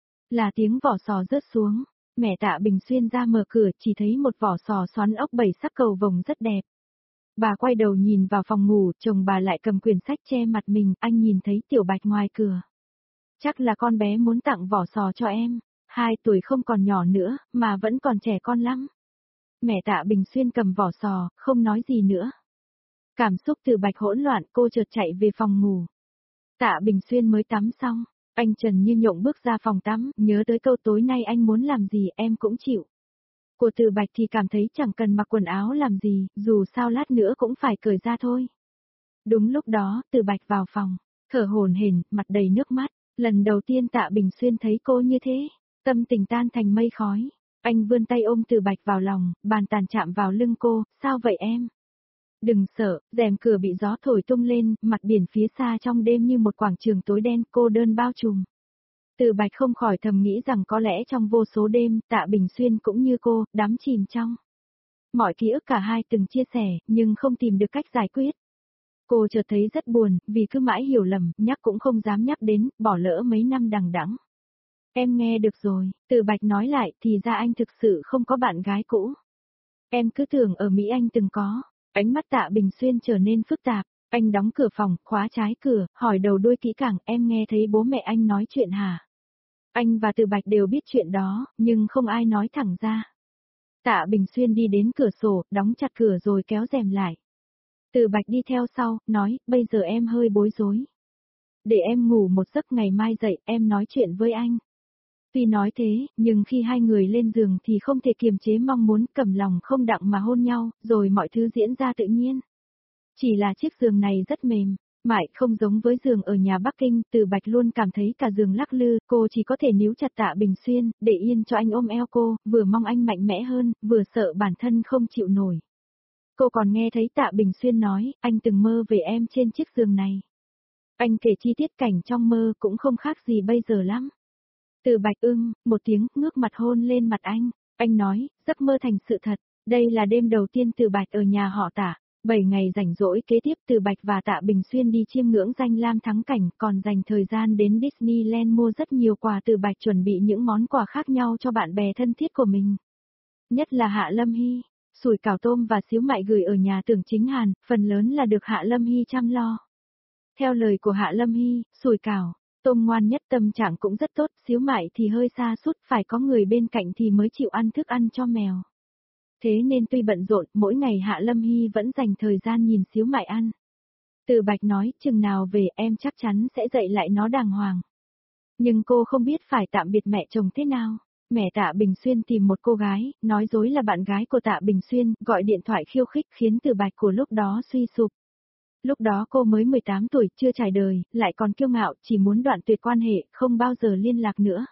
Là tiếng vỏ sò rớt xuống, mẹ Tạ Bình Xuyên ra mở cửa chỉ thấy một vỏ sò xoắn ốc 7 sắc cầu vồng rất đẹp. Bà quay đầu nhìn vào phòng ngủ, chồng bà lại cầm quyển sách che mặt mình, anh nhìn thấy Tiểu Bạch ngoài cửa. Chắc là con bé muốn tặng vỏ sò cho em, 2 tuổi không còn nhỏ nữa, mà vẫn còn trẻ con lắm. Mẹ Tạ Bình Xuyên cầm vỏ sò, không nói gì nữa. Cảm xúc Từ Bạch hỗn loạn, cô chợt chạy về phòng ngủ. Tạ Bình Xuyên mới tắm xong, anh Trần Như Nhộng bước ra phòng tắm, nhớ tới câu tối nay anh muốn làm gì em cũng chịu. Của Từ Bạch thì cảm thấy chẳng cần mặc quần áo làm gì, dù sao lát nữa cũng phải cởi ra thôi. Đúng lúc đó, Từ Bạch vào phòng, thở hổn hển, mặt đầy nước mắt, lần đầu tiên Tạ Bình Xuyên thấy cô như thế, tâm tình tan thành mây khói. Anh vươn tay ôm Từ Bạch vào lòng, bàn tàn chạm vào lưng cô, sao vậy em? Đừng sợ, rèm cửa bị gió thổi tung lên, mặt biển phía xa trong đêm như một quảng trường tối đen cô đơn bao trùm. Từ Bạch không khỏi thầm nghĩ rằng có lẽ trong vô số đêm, Tạ Bình Xuyên cũng như cô, đắm chìm trong. Mọi ký ức cả hai từng chia sẻ, nhưng không tìm được cách giải quyết. Cô chợt thấy rất buồn, vì cứ mãi hiểu lầm, nhắc cũng không dám nhắc đến, bỏ lỡ mấy năm đằng đẵng. Em nghe được rồi, Từ Bạch nói lại, thì ra anh thực sự không có bạn gái cũ. Em cứ tưởng ở Mỹ anh từng có. Ánh mắt Tạ Bình Xuyên trở nên phức tạp, anh đóng cửa phòng, khóa trái cửa, hỏi đầu đuôi kỹ càng, em nghe thấy bố mẹ anh nói chuyện hả? Anh và Từ Bạch đều biết chuyện đó, nhưng không ai nói thẳng ra. Tạ Bình Xuyên đi đến cửa sổ, đóng chặt cửa rồi kéo rèm lại. Từ Bạch đi theo sau, nói, bây giờ em hơi bối rối. Để em ngủ một giấc ngày mai dậy, em nói chuyện với anh. Tuy nói thế, nhưng khi hai người lên giường thì không thể kiềm chế mong muốn cầm lòng không đặng mà hôn nhau, rồi mọi thứ diễn ra tự nhiên. Chỉ là chiếc giường này rất mềm, mại không giống với giường ở nhà Bắc Kinh, Từ Bạch luôn cảm thấy cả giường lắc lư, cô chỉ có thể níu chặt Tạ Bình Xuyên, để yên cho anh ôm eo cô, vừa mong anh mạnh mẽ hơn, vừa sợ bản thân không chịu nổi. Cô còn nghe thấy Tạ Bình Xuyên nói, anh từng mơ về em trên chiếc giường này. Anh kể chi tiết cảnh trong mơ cũng không khác gì bây giờ lắm. Từ Bạch một tiếng, ngước mặt hôn lên mặt anh nói, giấc mơ thành sự thật, đây là đêm đầu tiên Từ Bạch ở nhà họ Tạ. 7 ngày rảnh rỗi kế tiếp Từ Bạch và Tạ Bình Xuyên đi chiêm ngưỡng danh lam thắng cảnh, còn dành thời gian đến Disneyland mua rất nhiều quà. Từ Bạch chuẩn bị những món quà khác nhau cho bạn bè thân thiết của mình. Nhất là Hạ Lâm Hy, sủi cảo tôm và xíu mại gửi ở nhà Tưởng Chính Hàn, phần lớn là được Hạ Lâm Hy chăm lo. Theo lời của Hạ Lâm Hy, sủi cảo tôm ngoan nhất, tâm trạng cũng rất tốt, xíu mại thì hơi sa sút, phải có người bên cạnh thì mới chịu ăn thức ăn cho mèo. Thế nên tuy bận rộn, mỗi ngày Hạ Lâm Hy vẫn dành thời gian nhìn xíu mại ăn. Từ Bạch nói, chừng nào về em chắc chắn sẽ dạy lại nó đàng hoàng. Nhưng cô không biết phải tạm biệt mẹ chồng thế nào. Mẹ Tạ Bình Xuyên tìm một cô gái, nói dối là bạn gái của Tạ Bình Xuyên, gọi điện thoại khiêu khích khiến Từ Bạch của lúc đó suy sụp. Lúc đó cô mới 18 tuổi, chưa trải đời, lại còn kiêu ngạo, chỉ muốn đoạn tuyệt quan hệ, không bao giờ liên lạc nữa.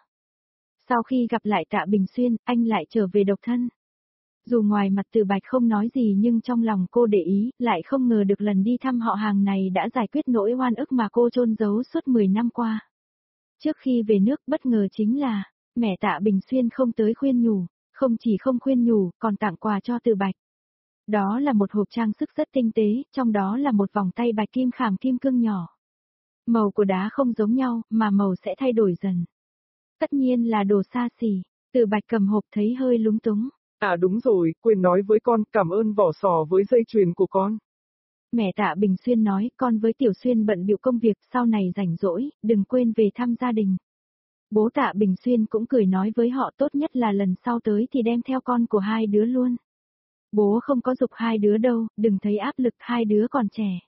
Sau khi gặp lại Tạ Bình Xuyên, anh lại trở về độc thân. Dù ngoài mặt Từ Bạch không nói gì nhưng trong lòng cô để ý, lại không ngờ được lần đi thăm họ hàng này đã giải quyết nỗi oan ức mà cô chôn giấu suốt 10 năm qua. Trước khi về nước, bất ngờ chính là, mẹ Tạ Bình Xuyên không tới khuyên nhủ, không chỉ không khuyên nhủ, còn tặng quà cho Từ Bạch. Đó là một hộp trang sức rất tinh tế, trong đó là một vòng tay bạch kim khảm kim cương nhỏ. Màu của đá không giống nhau, mà màu sẽ thay đổi dần. Tất nhiên là đồ xa xỉ. Từ Bạch cầm hộp thấy hơi lúng túng.
À đúng rồi, quên nói với con, cảm ơn vỏ sò với dây chuyền của con.
Mẹ Tạ Bình Xuyên nói, con với Tiểu Xuyên bận bịu công việc, sau này rảnh rỗi, đừng quên về thăm gia đình. Bố Tạ Bình Xuyên cũng cười nói với họ, tốt nhất là lần sau tới thì đem theo con của hai đứa luôn. Bố không có giục hai đứa đâu, đừng thấy áp lực, hai đứa còn trẻ.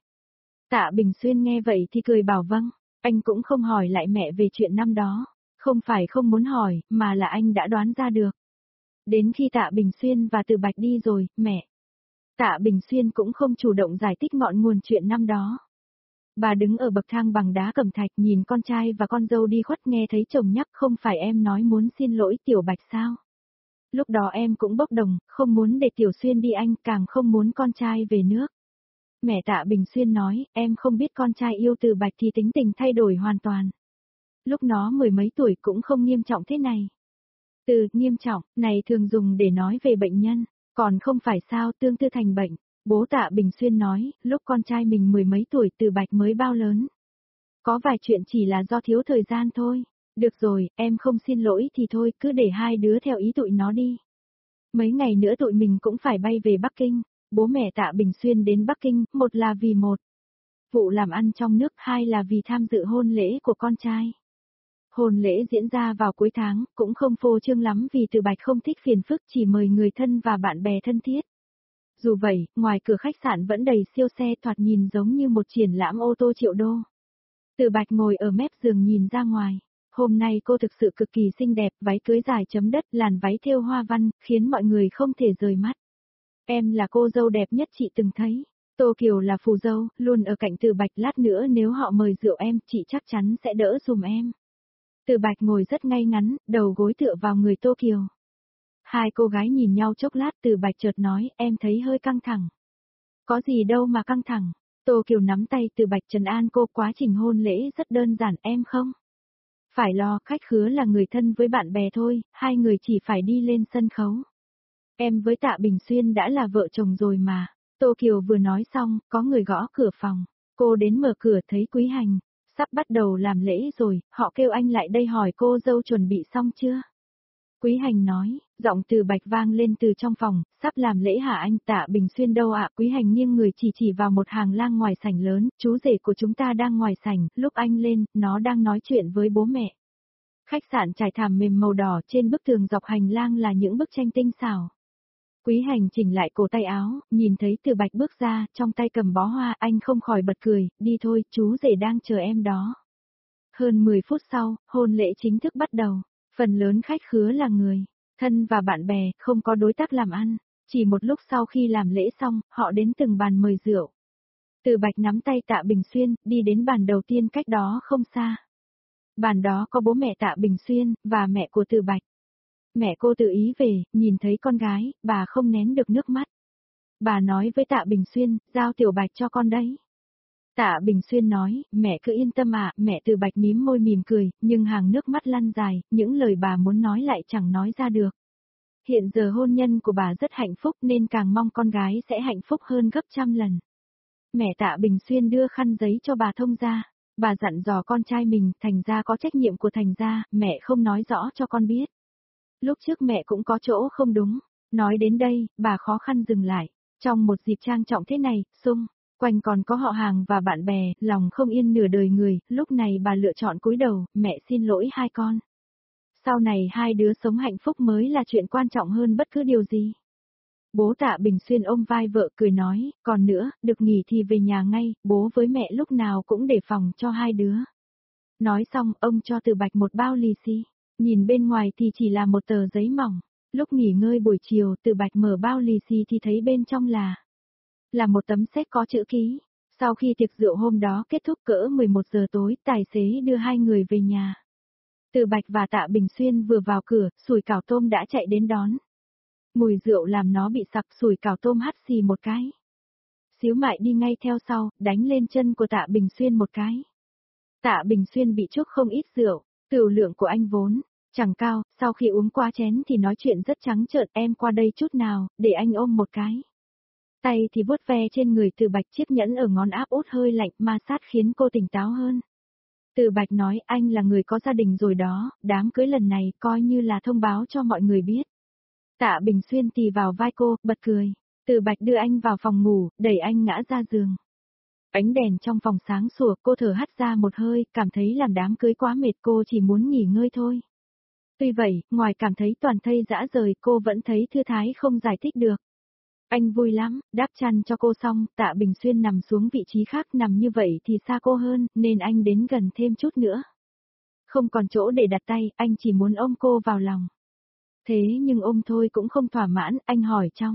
Tạ Bình Xuyên nghe vậy thì cười bảo vâng, anh cũng không hỏi lại mẹ về chuyện năm đó. Không phải không muốn hỏi, mà là anh đã đoán ra được. Đến khi Tạ Bình Xuyên và Từ Bạch đi rồi, mẹ Tạ Bình Xuyên cũng không chủ động giải thích ngọn nguồn chuyện năm đó. Bà đứng ở bậc thang bằng đá cẩm thạch nhìn con trai và con dâu đi khuất, nghe thấy chồng nhắc, không phải em nói muốn xin lỗi Tiểu Bạch sao? Lúc đó em cũng bốc đồng, không muốn để Tiểu Xuyên đi, anh càng không muốn con trai về nước. Mẹ Tạ Bình Xuyên nói, em không biết con trai yêu Từ Bạch thì tính tình thay đổi hoàn toàn. Lúc nó 10 mấy tuổi cũng không nghiêm trọng thế này. Từ nghiêm trọng này thường dùng để nói về bệnh nhân, còn không phải sao tương tư thành bệnh. Bố Tạ Bình Xuyên nói, lúc con trai mình 10 mấy tuổi Từ Bạch mới bao lớn. Có vài chuyện chỉ là do thiếu thời gian thôi. Được rồi, em không xin lỗi thì thôi, cứ để hai đứa theo ý tụi nó đi. Mấy ngày nữa tụi mình cũng phải bay về Bắc Kinh. Bố mẹ Tạ Bình Xuyên đến Bắc Kinh, một là vì vụ làm ăn trong nước, hai là vì tham dự hôn lễ của con trai. Hôn lễ diễn ra vào cuối tháng, cũng không phô trương lắm vì Từ Bạch không thích phiền phức, chỉ mời người thân và bạn bè thân thiết. Dù vậy, ngoài cửa khách sạn vẫn đầy siêu xe, thoạt nhìn giống như một triển lãm ô tô triệu đô. Từ Bạch ngồi ở mép giường nhìn ra ngoài. Hôm nay cô thực sự cực kỳ xinh đẹp, váy cưới dài chấm đất, làn váy thêu hoa văn, khiến mọi người không thể rời mắt. Em là cô dâu đẹp nhất chị từng thấy. Tô Kiều là phù dâu, luôn ở cạnh Từ Bạch, lát nữa nếu họ mời rượu em, chị chắc chắn sẽ đỡ dùm em. Từ Bạch ngồi rất ngay ngắn, đầu gối tựa vào người Tô Kiều. Hai cô gái nhìn nhau chốc lát, Từ Bạch chợt nói, em thấy hơi căng thẳng. Có gì đâu mà căng thẳng. Tô Kiều nắm tay Từ Bạch trấn an cô, quá trình hôn lễ rất đơn giản, em không phải lo, khách khứa là người thân với bạn bè thôi, hai người chỉ phải đi lên sân khấu. Em với Tạ Bình Xuyên đã là vợ chồng rồi mà. Tô Kiều vừa nói xong, có người gõ cửa phòng. Cô đến mở cửa thấy Quý Hành. Sắp bắt đầu làm lễ rồi, họ kêu anh lại đây hỏi cô dâu chuẩn bị xong chưa? Quý Hành nói, giọng Từ Bạch vang lên từ trong phòng, sắp làm lễ hả anh? Tạ Bình Xuyên đâu ạ? Quý Hành nghiêng người chỉ vào một hàng lang ngoài sảnh lớn, chú rể của chúng ta đang ngoài sảnh, lúc anh lên, nó đang nói chuyện với bố mẹ. Khách sạn trải thảm mềm màu đỏ, trên bức tường dọc hành lang là những bức tranh tinh xảo. Quý Hành chỉnh lại cổ tay áo, nhìn thấy Từ Bạch bước ra, trong tay cầm bó hoa, anh không khỏi bật cười, đi thôi, chú rể đang chờ em đó. Hơn 10 phút sau, hôn lễ chính thức bắt đầu, phần lớn khách khứa là người thân và bạn bè, không có đối tác làm ăn. Chỉ một lúc sau khi làm lễ xong, họ đến từng bàn mời rượu. Từ Bạch nắm tay Tạ Bình Xuyên, đi đến bàn đầu tiên cách đó không xa. Bàn đó có bố mẹ Tạ Bình Xuyên, và mẹ của Từ Bạch. Mẹ cô tự ý về, nhìn thấy con gái, bà không nén được nước mắt. Bà nói với Tạ Bình Xuyên, giao Tiểu Bạch cho con đấy. Tạ Bình Xuyên nói, mẹ cứ yên tâm ạ, mẹ Từ Bạch mím môi mỉm cười, nhưng hàng nước mắt lăn dài, những lời bà muốn nói lại chẳng nói ra được. Hiện giờ hôn nhân của bà rất hạnh phúc nên càng mong con gái sẽ hạnh phúc hơn gấp trăm lần. Mẹ Tạ Bình Xuyên đưa khăn giấy cho bà thông gia. Bà dặn dò con trai mình, Thành gia có trách nhiệm của Thành gia, mẹ không nói rõ cho con biết. Lúc trước mẹ cũng có chỗ không đúng. Nói đến đây, bà khó khăn dừng lại. Trong một dịp trang trọng thế này, xung quanh còn có họ hàng và bạn bè, lòng không yên nửa đời người, lúc này bà lựa chọn cúi đầu, mẹ xin lỗi hai con. Sau này hai đứa sống hạnh phúc mới là chuyện quan trọng hơn bất cứ điều gì. Bố Tạ Bình Xuyên ôm vai vợ cười nói, còn nữa, được nghỉ thì về nhà ngay, bố với mẹ lúc nào cũng để phòng cho hai đứa. Nói xong, ông cho Từ Bạch một bao lì xì. Nhìn bên ngoài thì chỉ là một tờ giấy mỏng. Lúc nghỉ ngơi buổi chiều, Từ Bạch mở bao lì xì thì thấy bên trong là một tấm séc có chữ ký. Sau khi tiệc rượu hôm đó kết thúc cỡ 11 giờ tối, tài xế đưa hai người về nhà. Từ Bạch và Tạ Bình Xuyên vừa vào cửa, sủi cảo tôm đã chạy đến đón. Mùi rượu làm nó bị sặc, sủi cảo tôm hắt xì một cái. Xíu Mại đi ngay theo sau, đánh lên chân của Tạ Bình Xuyên một cái. Tạ Bình Xuyên bị chuốc không ít rượu, tửu lượng của anh vốn chẳng cao, sau khi uống qua chén thì nói chuyện rất trắng trợn, em qua đây chút nào, để anh ôm một cái. Tay thì vuốt ve trên người Từ Bạch, chiếc nhẫn ở ngón áp út hơi lạnh ma sát khiến cô tỉnh táo hơn. Từ Bạch nói, anh là người có gia đình rồi đó, đám cưới lần này coi như là thông báo cho mọi người biết. Tạ Bình Xuyên tì vào vai cô, bật cười. Từ Bạch đưa anh vào phòng ngủ, đẩy anh ngã ra giường. Ánh đèn trong phòng sáng sủa, cô thở hắt ra một hơi, cảm thấy làm đám cưới quá mệt, cô chỉ muốn nghỉ ngơi thôi. Tuy vậy, ngoài cảm thấy toàn thây dã rời, cô vẫn thấy thư thái không giải thích được. Anh vui lắm, đắp chăn cho cô xong, Tạ Bình Xuyên nằm xuống vị trí khác, nằm như vậy thì xa cô hơn, nên anh đến gần thêm chút nữa. Không còn chỗ để đặt tay, anh chỉ muốn ôm cô vào lòng. Thế nhưng ôm thôi cũng không thỏa mãn, anh hỏi trong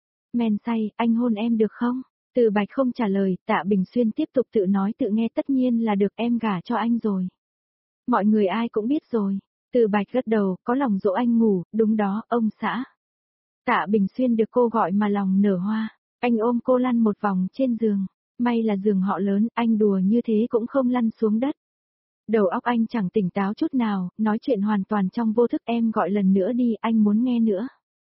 men say, anh hôn em được không? Từ Bạch không trả lời, Tạ Bình Xuyên tiếp tục tự nói tự nghe, tất nhiên là được, em gả cho anh rồi. Mọi người ai cũng biết rồi. Từ Bạch gật đầu, có lòng dỗ anh ngủ, đúng đó, ông xã. Tạ Bình Xuyên được cô gọi mà lòng nở hoa. Anh ôm cô lăn một vòng trên giường. May là giường họ lớn, anh đùa như thế cũng không lăn xuống đất. Đầu óc anh chẳng tỉnh táo chút nào, nói chuyện hoàn toàn trong vô thức, em gọi lần nữa đi, anh muốn nghe nữa.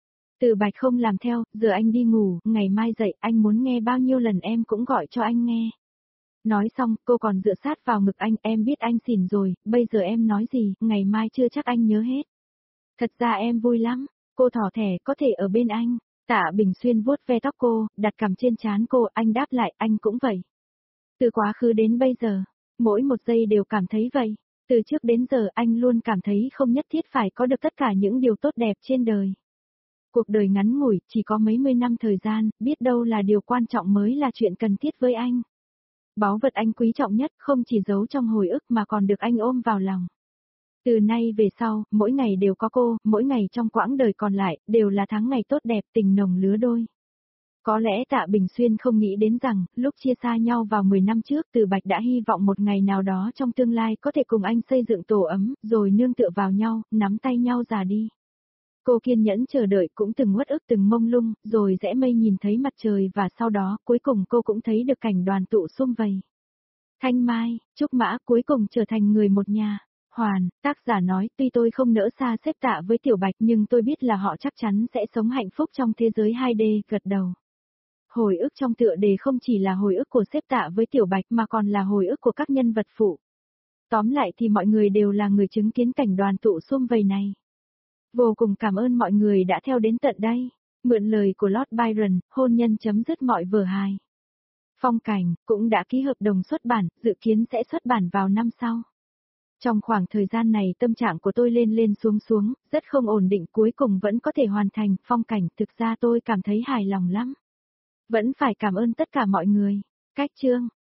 Từ Bạch không làm theo, giờ anh đi ngủ, ngày mai dậy, anh muốn nghe bao nhiêu lần em cũng gọi cho anh nghe. Nói xong, cô còn dựa sát vào ngực anh, em biết anh xỉn rồi, bây giờ em nói gì, ngày mai chưa chắc anh nhớ hết. Thật ra em vui lắm, cô thỏ thẻ có thể ở bên anh. Tạ Bình Xuyên vuốt ve tóc cô, đặt cằm trên trán cô, anh đáp lại, anh cũng vậy. Từ quá khứ đến bây giờ, mỗi một giây đều cảm thấy vậy. Từ trước đến giờ anh luôn cảm thấy không nhất thiết phải có được tất cả những điều tốt đẹp trên đời. Cuộc đời ngắn ngủi, chỉ có mấy mươi năm thời gian, biết đâu là điều quan trọng mới là chuyện cần thiết với anh. Báu vật anh quý trọng nhất không chỉ giấu trong hồi ức mà còn được anh ôm vào lòng. Từ nay về sau, mỗi ngày đều có cô, mỗi ngày trong quãng đời còn lại, đều là tháng ngày tốt đẹp, tình nồng lứa đôi. Có lẽ Tạ Bình Xuyên không nghĩ đến rằng, lúc chia xa nhau vào 10 năm trước, Từ Bạch đã hy vọng một ngày nào đó trong tương lai có thể cùng anh xây dựng tổ ấm, rồi nương tựa vào nhau, nắm tay nhau già đi. Cô kiên nhẫn chờ đợi, cũng từng uất ức từng mông lung, rồi rẽ mây nhìn thấy mặt trời, và sau đó, cuối cùng cô cũng thấy được cảnh đoàn tụ sum vầy. Thanh Mai, Trúc Mã cuối cùng trở thành người một nhà. Hoàn, tác giả nói, tuy tôi không nỡ xa xếp Tạ với Tiểu Bạch nhưng tôi biết là họ chắc chắn sẽ sống hạnh phúc trong thế giới 2D, gật đầu. Hồi ức trong tựa đề không chỉ là hồi ức của xếp Tạ với Tiểu Bạch mà còn là hồi ức của các nhân vật phụ. Tóm lại thì mọi người đều là người chứng kiến cảnh đoàn tụ sum vầy này. Vô cùng cảm ơn mọi người đã theo đến tận đây. Mượn lời của Lord Byron, hôn nhân chấm dứt mọi vở hài. Phong Cảnh cũng đã ký hợp đồng xuất bản, dự kiến sẽ xuất bản vào năm sau. Trong khoảng thời gian này tâm trạng của tôi lên lên xuống xuống, rất không ổn định, cuối cùng vẫn có thể hoàn thành phong cảnh, thực ra tôi cảm thấy hài lòng lắm. Vẫn phải cảm ơn tất cả mọi người. Cách chương